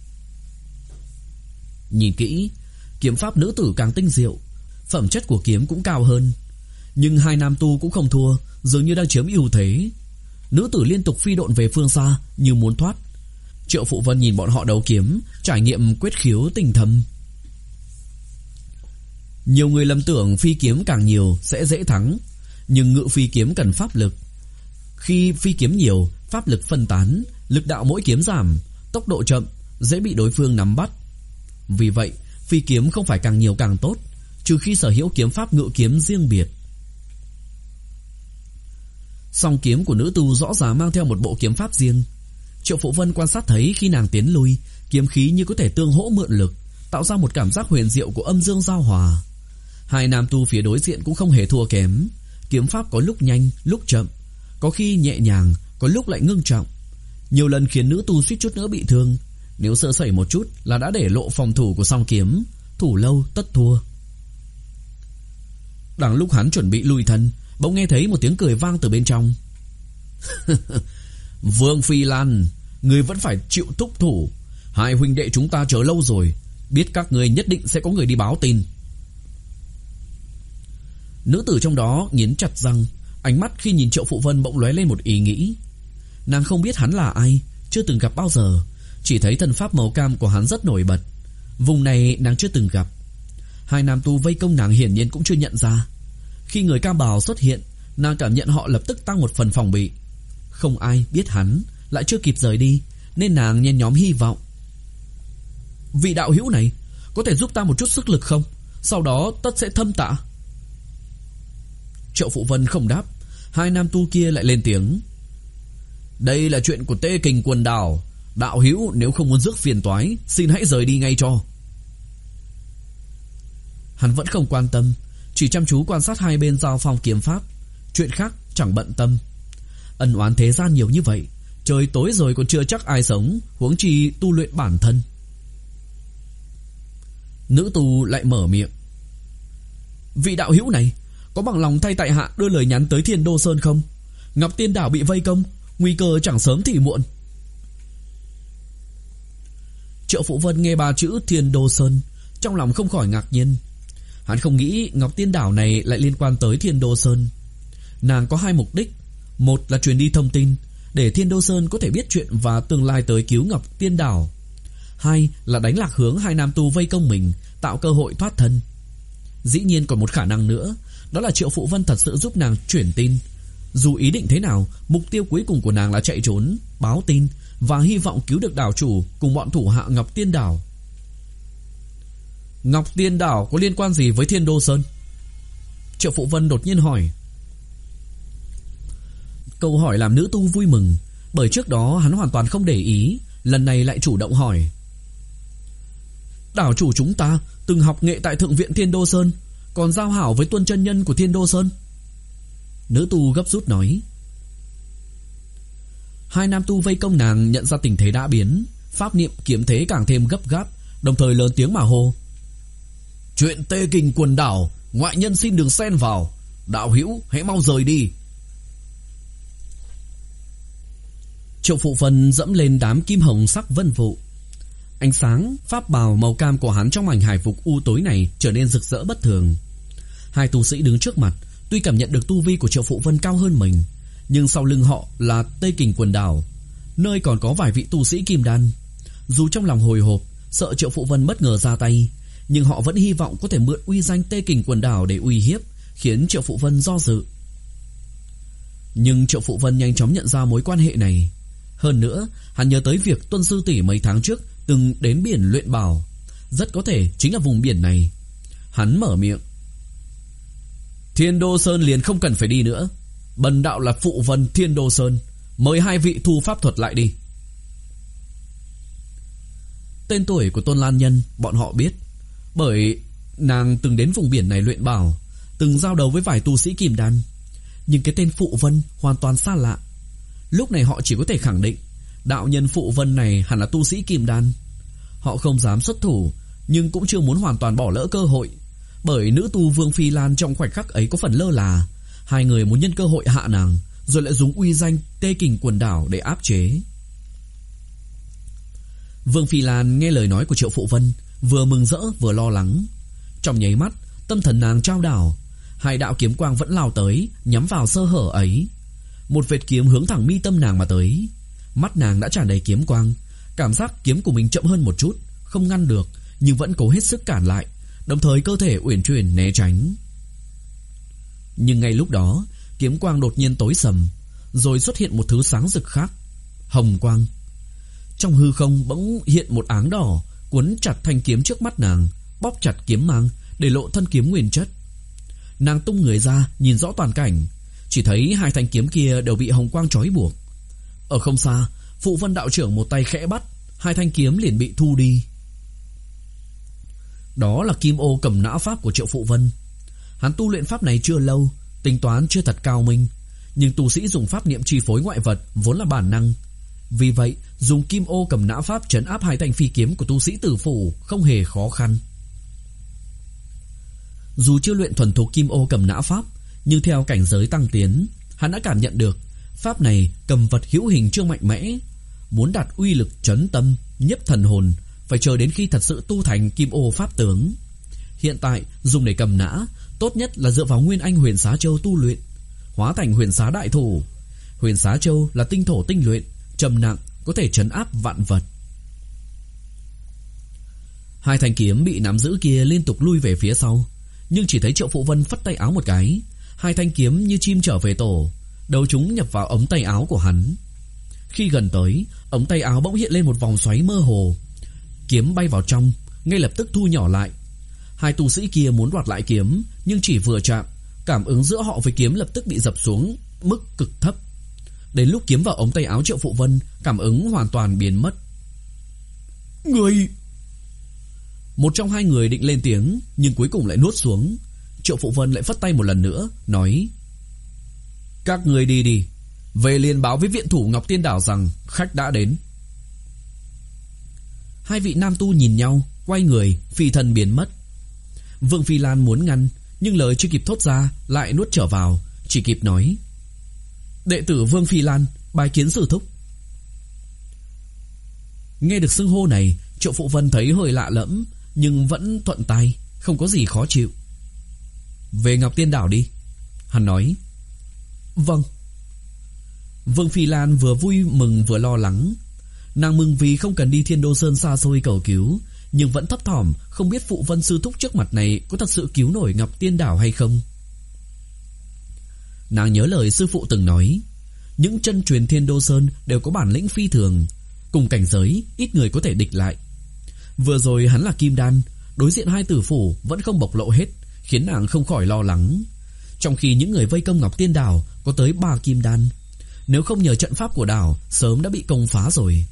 Nhìn kỹ, kiếm pháp nữ tử càng tinh diệu, phẩm chất của kiếm cũng cao hơn. Nhưng hai nam tu cũng không thua, dường như đang chiếm ưu thế. Nữ tử liên tục phi độn về phương xa như muốn thoát. Triệu Phụ Vân nhìn bọn họ đấu kiếm, trải nghiệm quyết khiếu tình thâm. Nhiều người lầm tưởng phi kiếm càng nhiều sẽ dễ thắng, nhưng ngự phi kiếm cần pháp lực. Khi phi kiếm nhiều, pháp lực phân tán, lực đạo mỗi kiếm giảm, tốc độ chậm, dễ bị đối phương nắm bắt. Vì vậy, phi kiếm không phải càng nhiều càng tốt, trừ khi sở hữu kiếm pháp ngự kiếm riêng biệt. Song kiếm của nữ tu rõ ràng mang theo một bộ kiếm pháp riêng. Triệu Phụ Vân quan sát thấy khi nàng tiến lui, kiếm khí như có thể tương hỗ mượn lực, tạo ra một cảm giác huyền diệu của âm dương giao hòa. Hai nam tu phía đối diện cũng không hề thua kém. Kiếm pháp có lúc nhanh, lúc chậm, có khi nhẹ nhàng, có lúc lại ngưng trọng. Nhiều lần khiến nữ tu suýt chút nữa bị thương. Nếu sơ sẩy một chút là đã để lộ phòng thủ của song kiếm, thủ lâu tất thua. Đang lúc hắn chuẩn bị lui thân, bỗng nghe thấy một tiếng cười vang từ bên trong. Vương Phi Lan, người vẫn phải chịu thúc thủ. Hai huynh đệ chúng ta chờ lâu rồi, biết các người nhất định sẽ có người đi báo tin. Nữ tử trong đó nghiến chặt răng, ánh mắt khi nhìn Triệu Phụ Vân bỗng lóe lên một ý nghĩ. Nàng không biết hắn là ai, chưa từng gặp bao giờ, chỉ thấy thân pháp màu cam của hắn rất nổi bật. Vùng này nàng chưa từng gặp. Hai nam tu vây công nàng hiển nhiên cũng chưa nhận ra. Khi người cam bào xuất hiện, nàng cảm nhận họ lập tức tăng một phần phòng bị. Không ai biết hắn, lại chưa kịp rời đi, nên nàng nhen nhóm hy vọng. Vị đạo hữu này có thể giúp ta một chút sức lực không? Sau đó tất sẽ thâm tạ. Triệu Phụ Vân không đáp. Hai nam tu kia lại lên tiếng. Đây là chuyện của Tê Kình Quần Đảo. Đạo hữu nếu không muốn rước phiền toái, xin hãy rời đi ngay cho. Hắn vẫn không quan tâm, chỉ chăm chú quan sát hai bên giao phong kiếm pháp. Chuyện khác chẳng bận tâm. Ân oán thế gian nhiều như vậy, trời tối rồi còn chưa chắc ai sống, huống chi tu luyện bản thân. Nữ tu lại mở miệng. Vị đạo hữu này có bằng lòng thay tại hạ đưa lời nhắn tới Thiên Đô Sơn không? Ngọc Tiên Đảo bị vây công, nguy cơ chẳng sớm thì muộn. Triệu Phụ Vân nghe ba chữ Thiên Đô Sơn, trong lòng không khỏi ngạc nhiên. Hắn không nghĩ Ngọc Tiên Đảo này lại liên quan tới Thiên Đô Sơn. Nàng có hai mục đích. Một là truyền đi thông tin để Thiên Đô Sơn có thể biết chuyện và tương lai tới cứu Ngọc Tiên Đảo. Hai là đánh lạc hướng hai nam tu vây công mình, tạo cơ hội thoát thân. Dĩ nhiên còn một khả năng nữa, đó là Triệu Phụ Vân thật sự giúp nàng chuyển tin. Dù ý định thế nào, mục tiêu cuối cùng của nàng là chạy trốn, báo tin và hy vọng cứu được đảo chủ cùng bọn thủ hạ Ngọc Tiên Đảo. Ngọc Tiên Đảo có liên quan gì với Thiên Đô Sơn? Triệu Phụ Vân đột nhiên hỏi. Câu hỏi làm nữ tu vui mừng, bởi trước đó hắn hoàn toàn không để ý, lần này lại chủ động hỏi. Đảo chủ chúng ta từng học nghệ tại Thượng viện Thiên Đô Sơn, còn giao hảo với Tuân chân nhân của Thiên Đô Sơn. Nữ tu gấp rút nói. Hai nam tu vây công nàng nhận ra tình thế đã biến, pháp niệm kiếm thế càng thêm gấp gáp, đồng thời lớn tiếng mà hô. Chuyện Tê Kình Quần Đảo, ngoại nhân xin đừng xen vào. Đạo hữu hãy mau rời đi. Triệu Phụ Vân dẫm lên đám kim hồng sắc vân vụ. Ánh sáng pháp bào màu cam của hắn trong mảnh hải phục u tối này trở nên rực rỡ bất thường. Hai tu sĩ đứng trước mặt, tuy cảm nhận được tu vi của Triệu Phụ Vân cao hơn mình, nhưng sau lưng họ là Tê Kình Quần Đảo, nơi còn có vài vị tu sĩ kim đan. Dù trong lòng hồi hộp, sợ Triệu Phụ Vân bất ngờ ra tay, nhưng họ vẫn hy vọng có thể mượn uy danh Tê Kình Quần Đảo để uy hiếp, khiến Triệu Phụ Vân do dự. Nhưng Triệu Phụ Vân nhanh chóng nhận ra mối quan hệ này. Hơn nữa, hắn nhớ tới việc Tuân sư tỷ mấy tháng trước từng đến biển luyện bảo, rất có thể chính là vùng biển này. Hắn mở miệng. Thiên Đô Sơn liền không cần phải đi nữa. Bần đạo là Phụ Vân Thiên Đô Sơn, mời hai vị thu pháp thuật lại đi. Tên tuổi của Tôn Lan Nhân bọn họ biết, bởi nàng từng đến vùng biển này luyện bảo, từng giao đấu với vài tu sĩ kim đan. Nhưng cái tên Phụ Vân hoàn toàn xa lạ. Lúc này họ chỉ có thể khẳng định đạo nhân Phụ Vân này hẳn là tu sĩ kim đan. Họ không dám xuất thủ, nhưng cũng chưa muốn hoàn toàn bỏ lỡ cơ hội, bởi nữ tu Vương Phi Lan trong khoảnh khắc ấy có phần lơ là. Hai người muốn nhân cơ hội hạ nàng, rồi lại dùng uy danh Tê Kình Quần Đảo để áp chế. Vương Phi Lan nghe lời nói của Triệu Phụ Vân, vừa mừng rỡ vừa lo lắng. Trong nháy mắt, tâm thần nàng trao đảo, hai đạo kiếm quang vẫn lao tới, nhắm vào sơ hở ấy. Một vệt kiếm hướng thẳng mi tâm nàng mà tới. Mắt nàng đã tràn đầy kiếm quang, cảm giác kiếm của mình chậm hơn một chút, không ngăn được, nhưng vẫn cố hết sức cản lại, đồng thời cơ thể uyển chuyển né tránh. Nhưng ngay lúc đó, kiếm quang đột nhiên tối sầm, rồi xuất hiện một thứ sáng rực khác, hồng quang. Trong hư không bỗng hiện một áng đỏ, cuốn chặt thanh kiếm trước mắt nàng, bóp chặt kiếm mang, để lộ thân kiếm nguyên chất. Nàng tung người ra, nhìn rõ toàn cảnh, chỉ thấy hai thanh kiếm kia đều bị hồng quang trói buộc. Ở không xa, Phụ Vân đạo trưởng một tay khẽ bắt, hai thanh kiếm liền bị thu đi. Đó là Kim Ô Cầm Nã pháp của Triệu Phụ Vân. Hắn tu luyện pháp này chưa lâu, tính toán chưa thật cao minh, nhưng tu sĩ dùng pháp niệm chi phối ngoại vật vốn là bản năng. Vì vậy, dùng Kim Ô Cầm Nã pháp trấn áp hai thanh phi kiếm của tu sĩ tử phủ không hề khó khăn. Dù chưa luyện thuần thục Kim Ô Cầm Nã pháp, nhưng theo cảnh giới tăng tiến, hắn đã cảm nhận được pháp này cầm vật hữu hình chưa mạnh mẽ, muốn đạt uy lực chấn tâm, Nhiếp thần hồn phải chờ đến khi thật sự tu thành Kim Ô pháp tướng. Hiện tại dùng để cầm nã, tốt nhất là dựa vào Nguyên Anh Huyền Xá Châu tu luyện, hóa thành Huyền Xá Đại Thủ. Huyền Xá Châu là tinh thổ tinh luyện, trầm nặng, có thể trấn áp vạn vật. Hai thanh kiếm bị nắm giữ kia liên tục lui về phía sau, nhưng chỉ thấy Triệu Phụ Vân phất tay áo một cái, hai thanh kiếm như chim trở về tổ, đầu chúng nhập vào ống tay áo của hắn. Khi gần tới, ống tay áo bỗng hiện lên một vòng xoáy mơ hồ, kiếm bay vào trong, ngay lập tức thu nhỏ lại. Hai tu sĩ kia muốn đoạt lại kiếm, nhưng chỉ vừa chạm, cảm ứng giữa họ với kiếm lập tức bị dập xuống mức cực thấp. Đến lúc kiếm vào ống tay áo Triệu Phụ Vân, cảm ứng hoàn toàn biến mất. Người! Một trong hai người định lên tiếng, nhưng cuối cùng lại nuốt xuống. Triệu Phụ Vân lại phất tay một lần nữa, nói: Các người đi đi, về liền báo với viện thủ Ngọc Tiên Đảo rằng khách đã đến. Hai vị nam tu nhìn nhau, quay người, phi thân biến mất. Vương Phi Lan muốn ngăn, nhưng lời chưa kịp thốt ra lại nuốt trở vào, chỉ kịp nói: Đệ tử Vương Phi Lan bái kiến sư thúc. Nghe được xưng hô này, Triệu Phụ Vân thấy hơi lạ lẫm, nhưng vẫn thuận tay, không có gì khó chịu. Về Ngọc Tiên Đảo đi, hắn nói. Vâng. Vương Phi Lan vừa vui mừng vừa lo lắng. Nàng mừng vì không cần đi Thiên Đô Sơn xa xôi cầu cứu, nhưng vẫn thấp thỏm không biết Phụ Vân sư thúc trước mặt này có thật sự cứu nổi Ngọc Tiên Đảo hay không. Nàng nhớ lời sư phụ từng nói, những chân truyền Thiên Đô Sơn đều có bản lĩnh phi thường, cùng cảnh giới ít người có thể địch lại. Vừa rồi hắn là kim đan, đối diện hai tử phủ vẫn không bộc lộ hết, khiến nàng không khỏi lo lắng. Trong khi những người vây công Ngọc Tiên Đảo có tới ba kim đan, nếu không nhờ trận pháp của đảo sớm đã bị công phá rồi.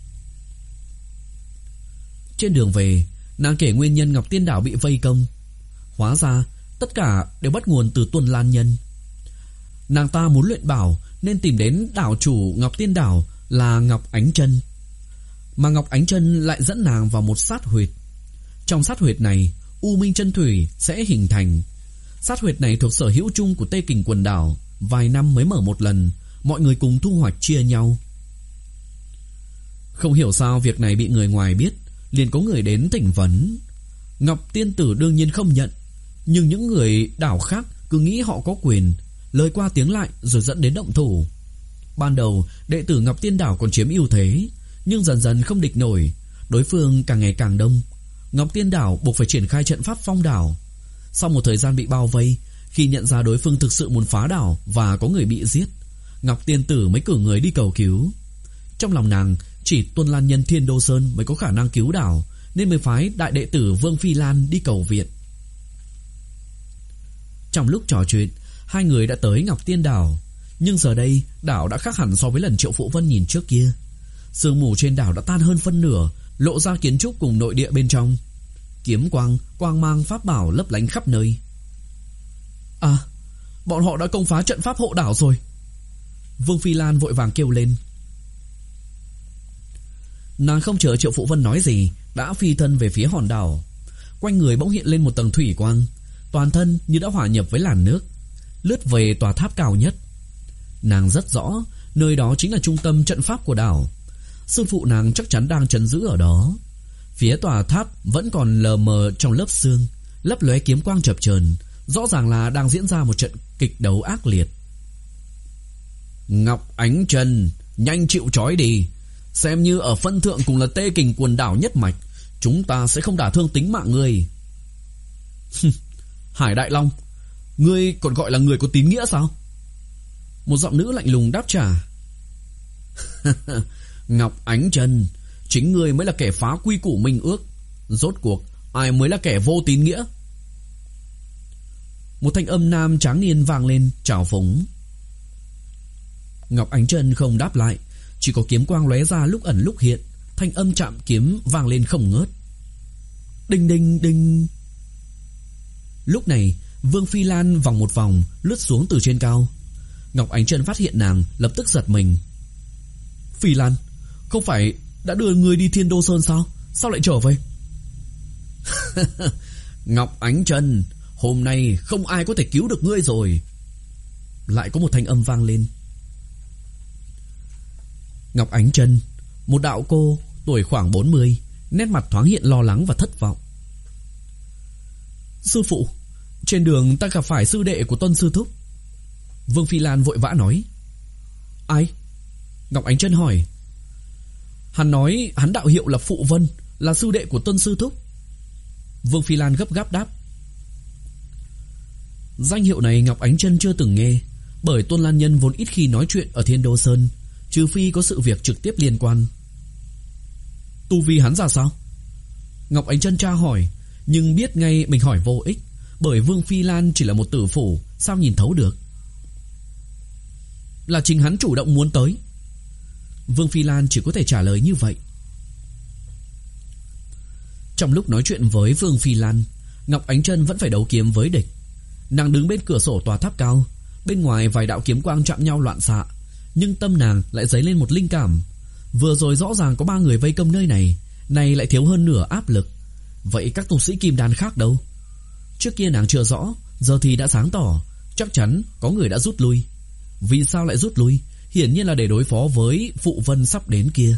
Trên đường về, nàng kể nguyên nhân Ngọc Tiên Đảo bị vây công. Hóa ra tất cả đều bắt nguồn từ Tuần Lan Nhân. Nàng ta muốn luyện bảo nên tìm đến đảo chủ Ngọc Tiên Đảo là Ngọc Ánh Chân, mà Ngọc Ánh Chân lại dẫn nàng vào một sát huyệt. Trong sát huyệt này, U Minh Chân Thủy sẽ hình thành. Sát huyệt này thuộc sở hữu chung của Tây Kình quần đảo, vài năm mới mở một lần, mọi người cùng thu hoạch chia nhau. Không hiểu sao việc này bị người ngoài biết, liền có người đến thỉnh vấn. Ngọc Tiên Tử đương nhiên không nhận, nhưng những người đảo khác cứ nghĩ họ có quyền, lời qua tiếng lại rồi dẫn đến động thủ. Ban đầu đệ tử Ngọc Tiên Đảo còn chiếm ưu thế, nhưng dần dần không địch nổi, đối phương càng ngày càng đông. Ngọc Tiên Đảo buộc phải triển khai trận pháp phong đảo. Sau một thời gian bị bao vây, khi nhận ra đối phương thực sự muốn phá đảo và có người bị giết, Ngọc Tiên Tử mới cử người đi cầu cứu. Trong lòng nàng chỉ Tuần Lan Nhân Thiên Đô Sơn mới có khả năng cứu đảo, nên mới phái đại đệ tử Vương Phi Lan đi cầu viện. Trong lúc trò chuyện, hai người đã tới Ngọc Tiên Đảo, nhưng giờ đây đảo đã khác hẳn so với lần Triệu Phụ Vân nhìn trước kia. Sương mù trên đảo đã tan hơn phân nửa, lộ ra kiến trúc cùng nội địa bên trong. Kiếm quang, quang mang pháp bảo lấp lánh khắp nơi. À, bọn họ đã công phá trận pháp hộ đảo rồi. Vương Phi Lan vội vàng kêu lên. Nàng không chờ Triệu Phụ Vân nói gì, đã phi thân về phía hòn đảo. Quanh người bỗng hiện lên một tầng thủy quang, toàn thân như đã hòa nhập với làn nước, lướt về tòa tháp cao nhất. Nàng rất rõ, nơi đó chính là trung tâm trận pháp của đảo. Sư phụ nàng chắc chắn đang trấn giữ ở đó. Phía tòa tháp vẫn còn lờ mờ trong lớp sương, lấp lóe kiếm quang chập chờn, rõ ràng là đang diễn ra một trận kịch đấu ác liệt. Ngọc Ánh Chân, nhanh chịu trói đi, xem như ở phân thượng cùng là Tê Kình quần đảo nhất mạch, chúng ta sẽ không đả thương tính mạng ngươi. Hải Đại Long, ngươi còn gọi là người có tín nghĩa sao? Một giọng nữ lạnh lùng đáp trả. Ngọc Ánh Chân, chính ngươi mới là kẻ phá quy củ minh ước. Rốt cuộc ai mới là kẻ vô tín nghĩa? Một thanh âm nam tráng niên vang lên chào phúng. Ngọc Ánh Chân không đáp lại, chỉ có kiếm quang lóe ra lúc ẩn lúc hiện, thanh âm chạm kiếm vang lên không ngớt. Đinh đinh đinh. Lúc này Vương Phi Lan vòng một vòng lướt xuống từ trên cao. Ngọc Ánh Chân phát hiện nàng, lập tức giật mình. Phi Lan, không phải đã đưa người đi Thiên Đô Sơn sao? Sao lại trở về? Ngọc Ánh Chân, hôm nay không ai có thể cứu được ngươi rồi. Lại có một thanh âm vang lên. Ngọc Ánh Chân, một đạo cô tuổi khoảng bốn mươi, nét mặt thoáng hiện lo lắng và thất vọng. Sư phụ, trên đường ta gặp phải sư đệ của Tuân sư thúc. Vương Phi Lan vội vã nói. Ai? Ngọc Ánh Trân hỏi. Hắn nói hắn đạo hiệu là Phụ Vân, là sư đệ của Tuân sư thúc. Vương Phi Lan gấp gáp đáp. Danh hiệu này Ngọc Ánh Trân chưa từng nghe, bởi Tuân Lan Nhân vốn ít khi nói chuyện ở Thiên Đô Sơn, trừ phi có sự việc trực tiếp liên quan. Tu vi hắn ra sao? Ngọc Ánh Trân tra hỏi, nhưng biết ngay mình hỏi vô ích, bởi Vương Phi Lan chỉ là một tử phủ, sao nhìn thấu được. Là chính hắn chủ động muốn tới. Vương Phi Lan chỉ có thể trả lời như vậy. Trong lúc nói chuyện với Vương Phi Lan, Ngọc Ánh Trân vẫn phải đấu kiếm với địch. Nàng đứng bên cửa sổ tòa tháp cao, bên ngoài vài đạo kiếm quang chạm nhau loạn xạ, nhưng tâm nàng lại dấy lên một linh cảm. Vừa rồi rõ ràng có ba người vây công nơi này, nay lại thiếu hơn nửa áp lực. Vậy các tu sĩ kim đan khác đâu? Trước kia nàng chưa rõ, giờ thì đã sáng tỏ, chắc chắn có người đã rút lui. Vì sao lại rút lui? Hiển nhiên là để đối phó với Phụ Vân sắp đến kia.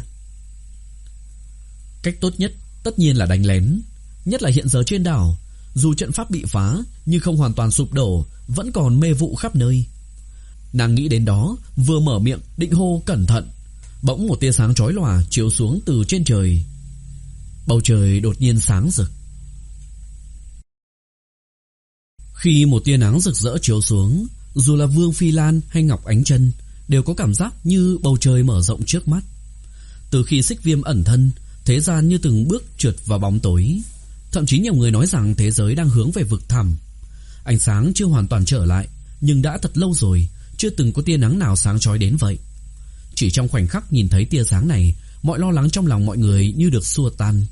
Cách tốt nhất tất nhiên là đánh lén, nhất là hiện giờ trên đảo, dù trận pháp bị phá nhưng không hoàn toàn sụp đổ, vẫn còn mê vụ khắp nơi. Nàng nghĩ đến đó, vừa mở miệng định hô cẩn thận, bỗng một tia sáng chói lòa chiếu xuống từ trên trời. Bầu trời đột nhiên sáng rực. Khi một tia nắng rực rỡ chiếu xuống, dù là Vương Phi Lan hay Ngọc Ánh Trân đều có cảm giác như bầu trời mở rộng trước mắt. Từ khi Xích Viêm ẩn thân, thế gian như từng bước trượt vào bóng tối. Thậm chí nhiều người nói rằng thế giới đang hướng về vực thẳm. Ánh sáng chưa hoàn toàn trở lại, nhưng đã thật lâu rồi chưa từng có tia nắng nào sáng chói đến vậy. Chỉ trong khoảnh khắc nhìn thấy tia sáng này, mọi lo lắng trong lòng mọi người như được xua tan.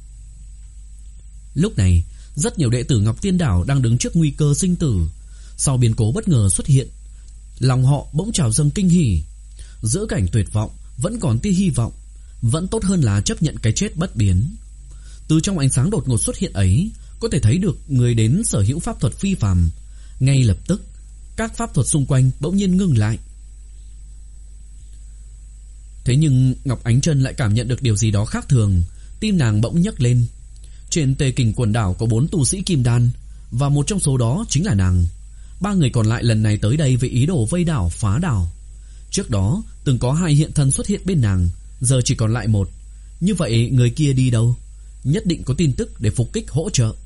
Lúc này, rất nhiều đệ tử Ngọc Tiên Đảo đang đứng trước nguy cơ sinh tử. Sau biến cố bất ngờ xuất hiện, lòng họ bỗng trào dâng kinh hỉ. Giữa cảnh tuyệt vọng vẫn còn tia hy vọng, vẫn tốt hơn là chấp nhận cái chết bất biến. Từ trong ánh sáng đột ngột xuất hiện ấy, có thể thấy được người đến sở hữu pháp thuật phi phàm. Ngay lập tức, các pháp thuật xung quanh bỗng nhiên ngừng lại. Thế nhưng Ngọc Ánh Trân lại cảm nhận được điều gì đó khác thường. Tim nàng bỗng nhấc lên. Trên Tề Kình quần đảo có bốn tu sĩ kim đan, và một trong số đó chính là nàng. Ba người còn lại lần này tới đây với ý đồ vây đảo phá đảo. Trước đó từng có hai hiện thân xuất hiện bên nàng, giờ chỉ còn lại một. Như vậy người kia đi đâu? Nhất định có tin tức để phục kích hỗ trợ.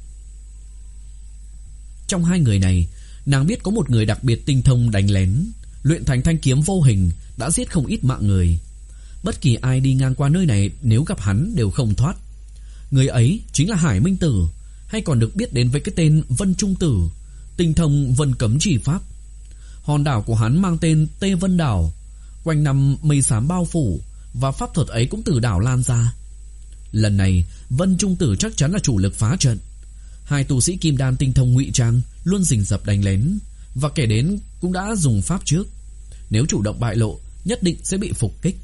Trong hai người này, nàng biết có một người đặc biệt tinh thông đánh lén, luyện thành thanh kiếm vô hình, đã giết không ít mạng người. Bất kỳ ai đi ngang qua nơi này nếu gặp hắn đều không thoát. Người ấy chính là Hải Minh Tử, hay còn được biết đến với cái tên Vân Trung Tử, tinh thông vân cấm chỉ pháp. Hòn đảo của hắn mang tên Tê Vân Đảo, quanh năm mây xám bao phủ, và pháp thuật ấy cũng từ đảo lan ra. Lần này Vân Trung Tử chắc chắn là chủ lực phá trận. Hai tu sĩ kim đan tinh thông ngụy trang luôn rình rập đánh lén, và kẻ đến cũng đã dùng pháp trước. Nếu chủ động bại lộ, nhất định sẽ bị phục kích.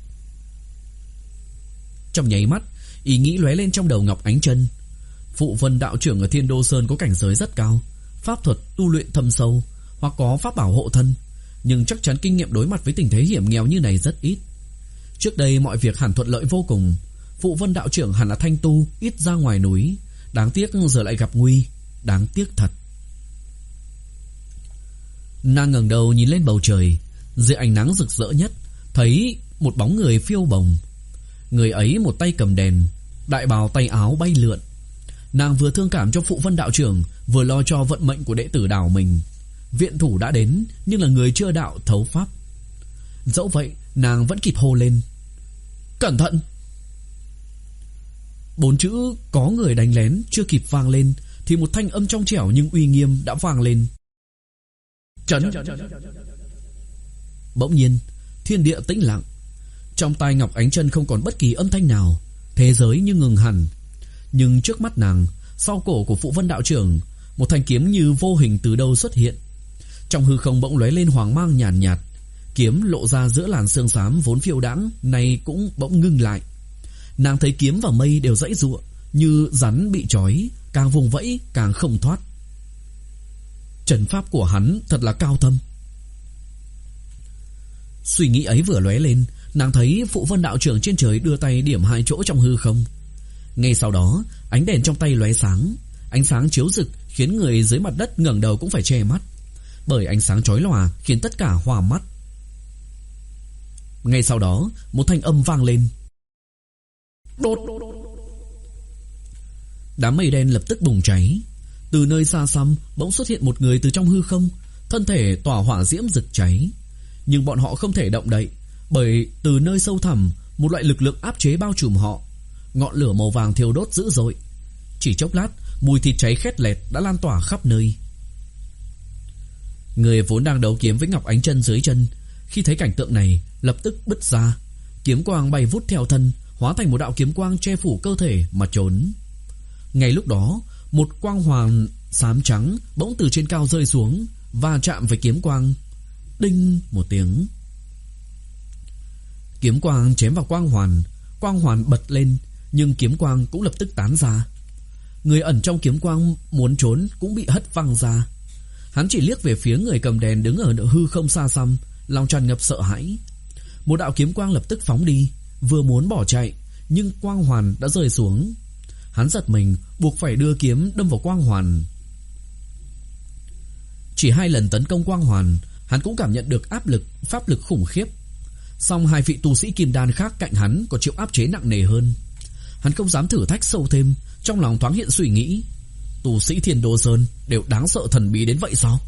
Trong nháy mắt, ý nghĩ lóe lên trong đầu Ngọc Ánh Trân. Phụ Vân đạo trưởng ở Thiên Đô Sơn có cảnh giới rất cao, pháp thuật tu luyện thâm sâu, hoặc có pháp bảo hộ thân, nhưng chắc chắn kinh nghiệm đối mặt với tình thế hiểm nghèo như này rất ít. Trước đây mọi việc hẳn thuận lợi vô cùng. Phụ Vân đạo trưởng hẳn là thanh tu, ít ra ngoài núi. Đáng tiếc giờ lại gặp nguy. Đáng tiếc thật. Nàng ngẩng đầu nhìn lên bầu trời. Dưới ánh nắng rực rỡ nhất, thấy một bóng người phiêu bồng. Người ấy một tay cầm đèn, đại bào tay áo bay lượn. Nàng vừa thương cảm cho Phụ Vân đạo trưởng, vừa lo cho vận mệnh của đệ tử đảo mình. Viện thủ đã đến, nhưng là người chưa đạo thấu pháp. Dẫu vậy, nàng vẫn kịp hô lên: cẩn thận! Bốn chữ có người đánh lén chưa kịp vang lên, thì một thanh âm trong trẻo nhưng uy nghiêm đã vang lên: Trấn! Bỗng nhiên, thiên địa tĩnh lặng. Trong tai Ngọc Ánh Trân không còn bất kỳ âm thanh nào, thế giới như ngừng hẳn. Nhưng trước mắt nàng, sau cổ của Phụ Vân đạo trưởng, một thanh kiếm như vô hình từ đâu xuất hiện. Trong hư không bỗng lóe lên hoàng mang nhàn nhạt, nhạt. Kiếm lộ ra giữa làn sương xám vốn phiêu đãng này cũng bỗng ngưng lại. Nàng thấy kiếm và mây đều giãy giụa, như rắn bị trói, càng vùng vẫy càng không thoát. Trấn pháp của hắn thật là cao thâm. Suy nghĩ ấy vừa lóe lên, Nàng thấy Phụ Vân đạo trưởng trên trời đưa tay điểm hai chỗ trong hư không. Ngay sau đó, ánh đèn trong tay lóe sáng, ánh sáng chiếu rực khiến người dưới mặt đất ngẩng đầu cũng phải che mắt, bởi ánh sáng chói lòa khiến tất cả hoa mắt. Ngay sau đó, một thanh âm vang lên. Đột! Đám mây đen lập tức bùng cháy. Từ nơi xa xăm bỗng xuất hiện một người từ trong hư không, thân thể tỏa hỏa diễm rực cháy. Nhưng bọn họ không thể động đậy, bởi từ nơi sâu thẳm một loại lực lượng áp chế bao trùm họ. Ngọn lửa màu vàng thiêu đốt dữ dội. Chỉ chốc lát, mùi thịt cháy khét lẹt đã lan tỏa khắp nơi. Người vốn đang đấu kiếm với Ngọc Ánh Chân dưới chân, khi thấy cảnh tượng này lập tức bứt ra, kiếm quang bay vút theo thân, hóa thành một đạo kiếm quang che phủ cơ thể mà trốn. Ngay lúc đó, một quang hoàn xám trắng bỗng từ trên cao rơi xuống và chạm với kiếm quang. Đinh một tiếng, kiếm quang chém vào quang hoàn. Quang hoàn bật lên, nhưng kiếm quang cũng lập tức tán ra. Người ẩn trong kiếm quang muốn trốn cũng bị hất văng ra. Hắn chỉ liếc về phía người cầm đèn đứng ở hư không xa xăm, lòng tràn ngập sợ hãi. Một đạo kiếm quang lập tức phóng đi, vừa muốn bỏ chạy, nhưng quang hoàn đã rơi xuống. Hắn giật mình, buộc phải đưa kiếm đâm vào quang hoàn. Chỉ hai lần tấn công quang hoàn, hắn cũng cảm nhận được áp lực, pháp lực khủng khiếp. Song hai vị tu sĩ kim đan khác cạnh hắn có chịu áp chế nặng nề hơn. Hắn không dám thử thách sâu thêm, trong lòng thoáng hiện suy nghĩ, tu sĩ Thiên Đô Sơn đều đáng sợ thần bí đến vậy sao?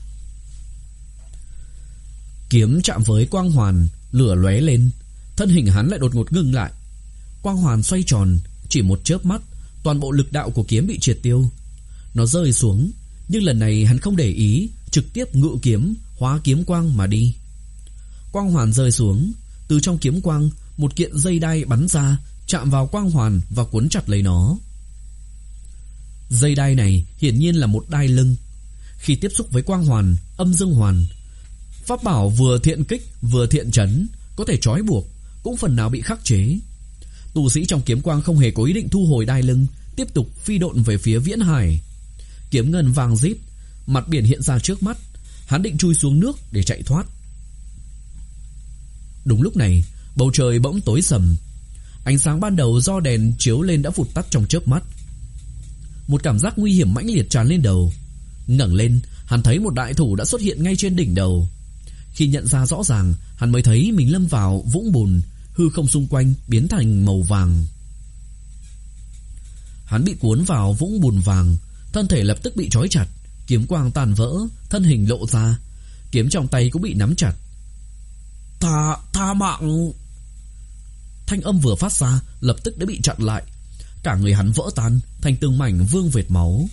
Kiếm chạm với quang hoàn, lửa lóe lên, thân hình hắn lại đột ngột ngưng lại. Quang hoàn xoay tròn, chỉ một chớp mắt, toàn bộ lực đạo của kiếm bị triệt tiêu. Nó rơi xuống, nhưng lần này hắn không để ý, trực tiếp ngự kiếm, hóa kiếm quang mà đi. Quang hoàn rơi xuống, từ trong kiếm quang, một kiện dây đai bắn ra, chạm vào quang hoàn và cuốn chặt lấy nó. Dây đai này hiển nhiên là một đai lưng. Khi tiếp xúc với quang hoàn, âm dương hoàn, pháp bảo vừa thiện kích vừa thiện trấn, có thể trói buộc, cũng phần nào bị khắc chế. Tu sĩ trong kiếm quang không hề có ý định thu hồi đai lưng, tiếp tục phi độn về phía viễn hải. Kiếm ngân vàng rít, mặt biển hiện ra trước mắt. Hắn định chui xuống nước để chạy thoát. Đúng lúc này, bầu trời bỗng tối sầm. Ánh sáng ban đầu do đèn chiếu lên đã vụt tắt trong chớp mắt. Một cảm giác nguy hiểm mãnh liệt tràn lên đầu. Ngẩng lên, hắn thấy một đại thủ đã xuất hiện ngay trên đỉnh đầu. Khi nhận ra rõ ràng, hắn mới thấy mình lâm vào vũng bùn, hư không xung quanh biến thành màu vàng. Hắn bị cuốn vào vũng bùn vàng, thân thể lập tức bị trói chặt, kiếm quang tàn vỡ, thân hình lộ ra, kiếm trong tay cũng bị nắm chặt. Tha, tha mạng! Thanh âm vừa phát ra lập tức đã bị chặn lại. Cả người hắn vỡ tan thành từng mảnh vương vệt máu.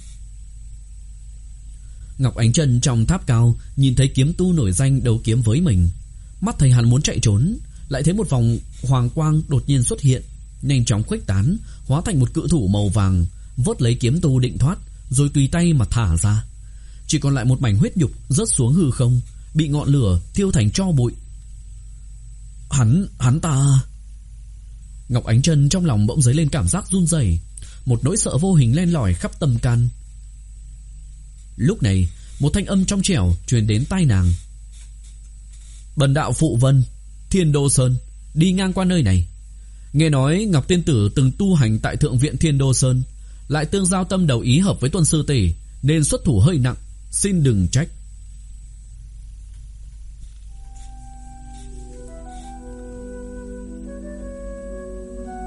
Ngọc Ánh Chân trong tháp cao nhìn thấy kiếm tu nổi danh đấu kiếm với mình, mắt thấy hắn muốn chạy trốn, lại thấy một vòng hoàng quang đột nhiên xuất hiện, nhanh chóng khuếch tán, hóa thành một cự thủ màu vàng, vớt lấy kiếm tu định thoát, rồi tùy tay mà thả ra. Chỉ còn lại một mảnh huyết nhục rớt xuống hư không, bị ngọn lửa thiêu thành tro bụi. Hắn, hắn ta... Ngọc Ánh Chân trong lòng bỗng dấy lên cảm giác run rẩy, một nỗi sợ vô hình len lỏi khắp tâm can. Lúc này, một thanh âm trong trẻo truyền đến tai nàng. Bần đạo Phụ Vân, Thiên Đô Sơn, đi ngang qua nơi này. Nghe nói Ngọc Tiên Tử từng tu hành tại Thượng Viện Thiên Đô Sơn, lại tương giao tâm đầu ý hợp với Tuân sư tỷ, nên xuất thủ hơi nặng, xin đừng trách.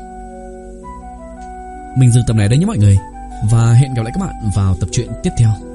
Mình dừng tập này đấy nhé mọi người, và hẹn gặp lại các bạn vào tập truyện tiếp theo.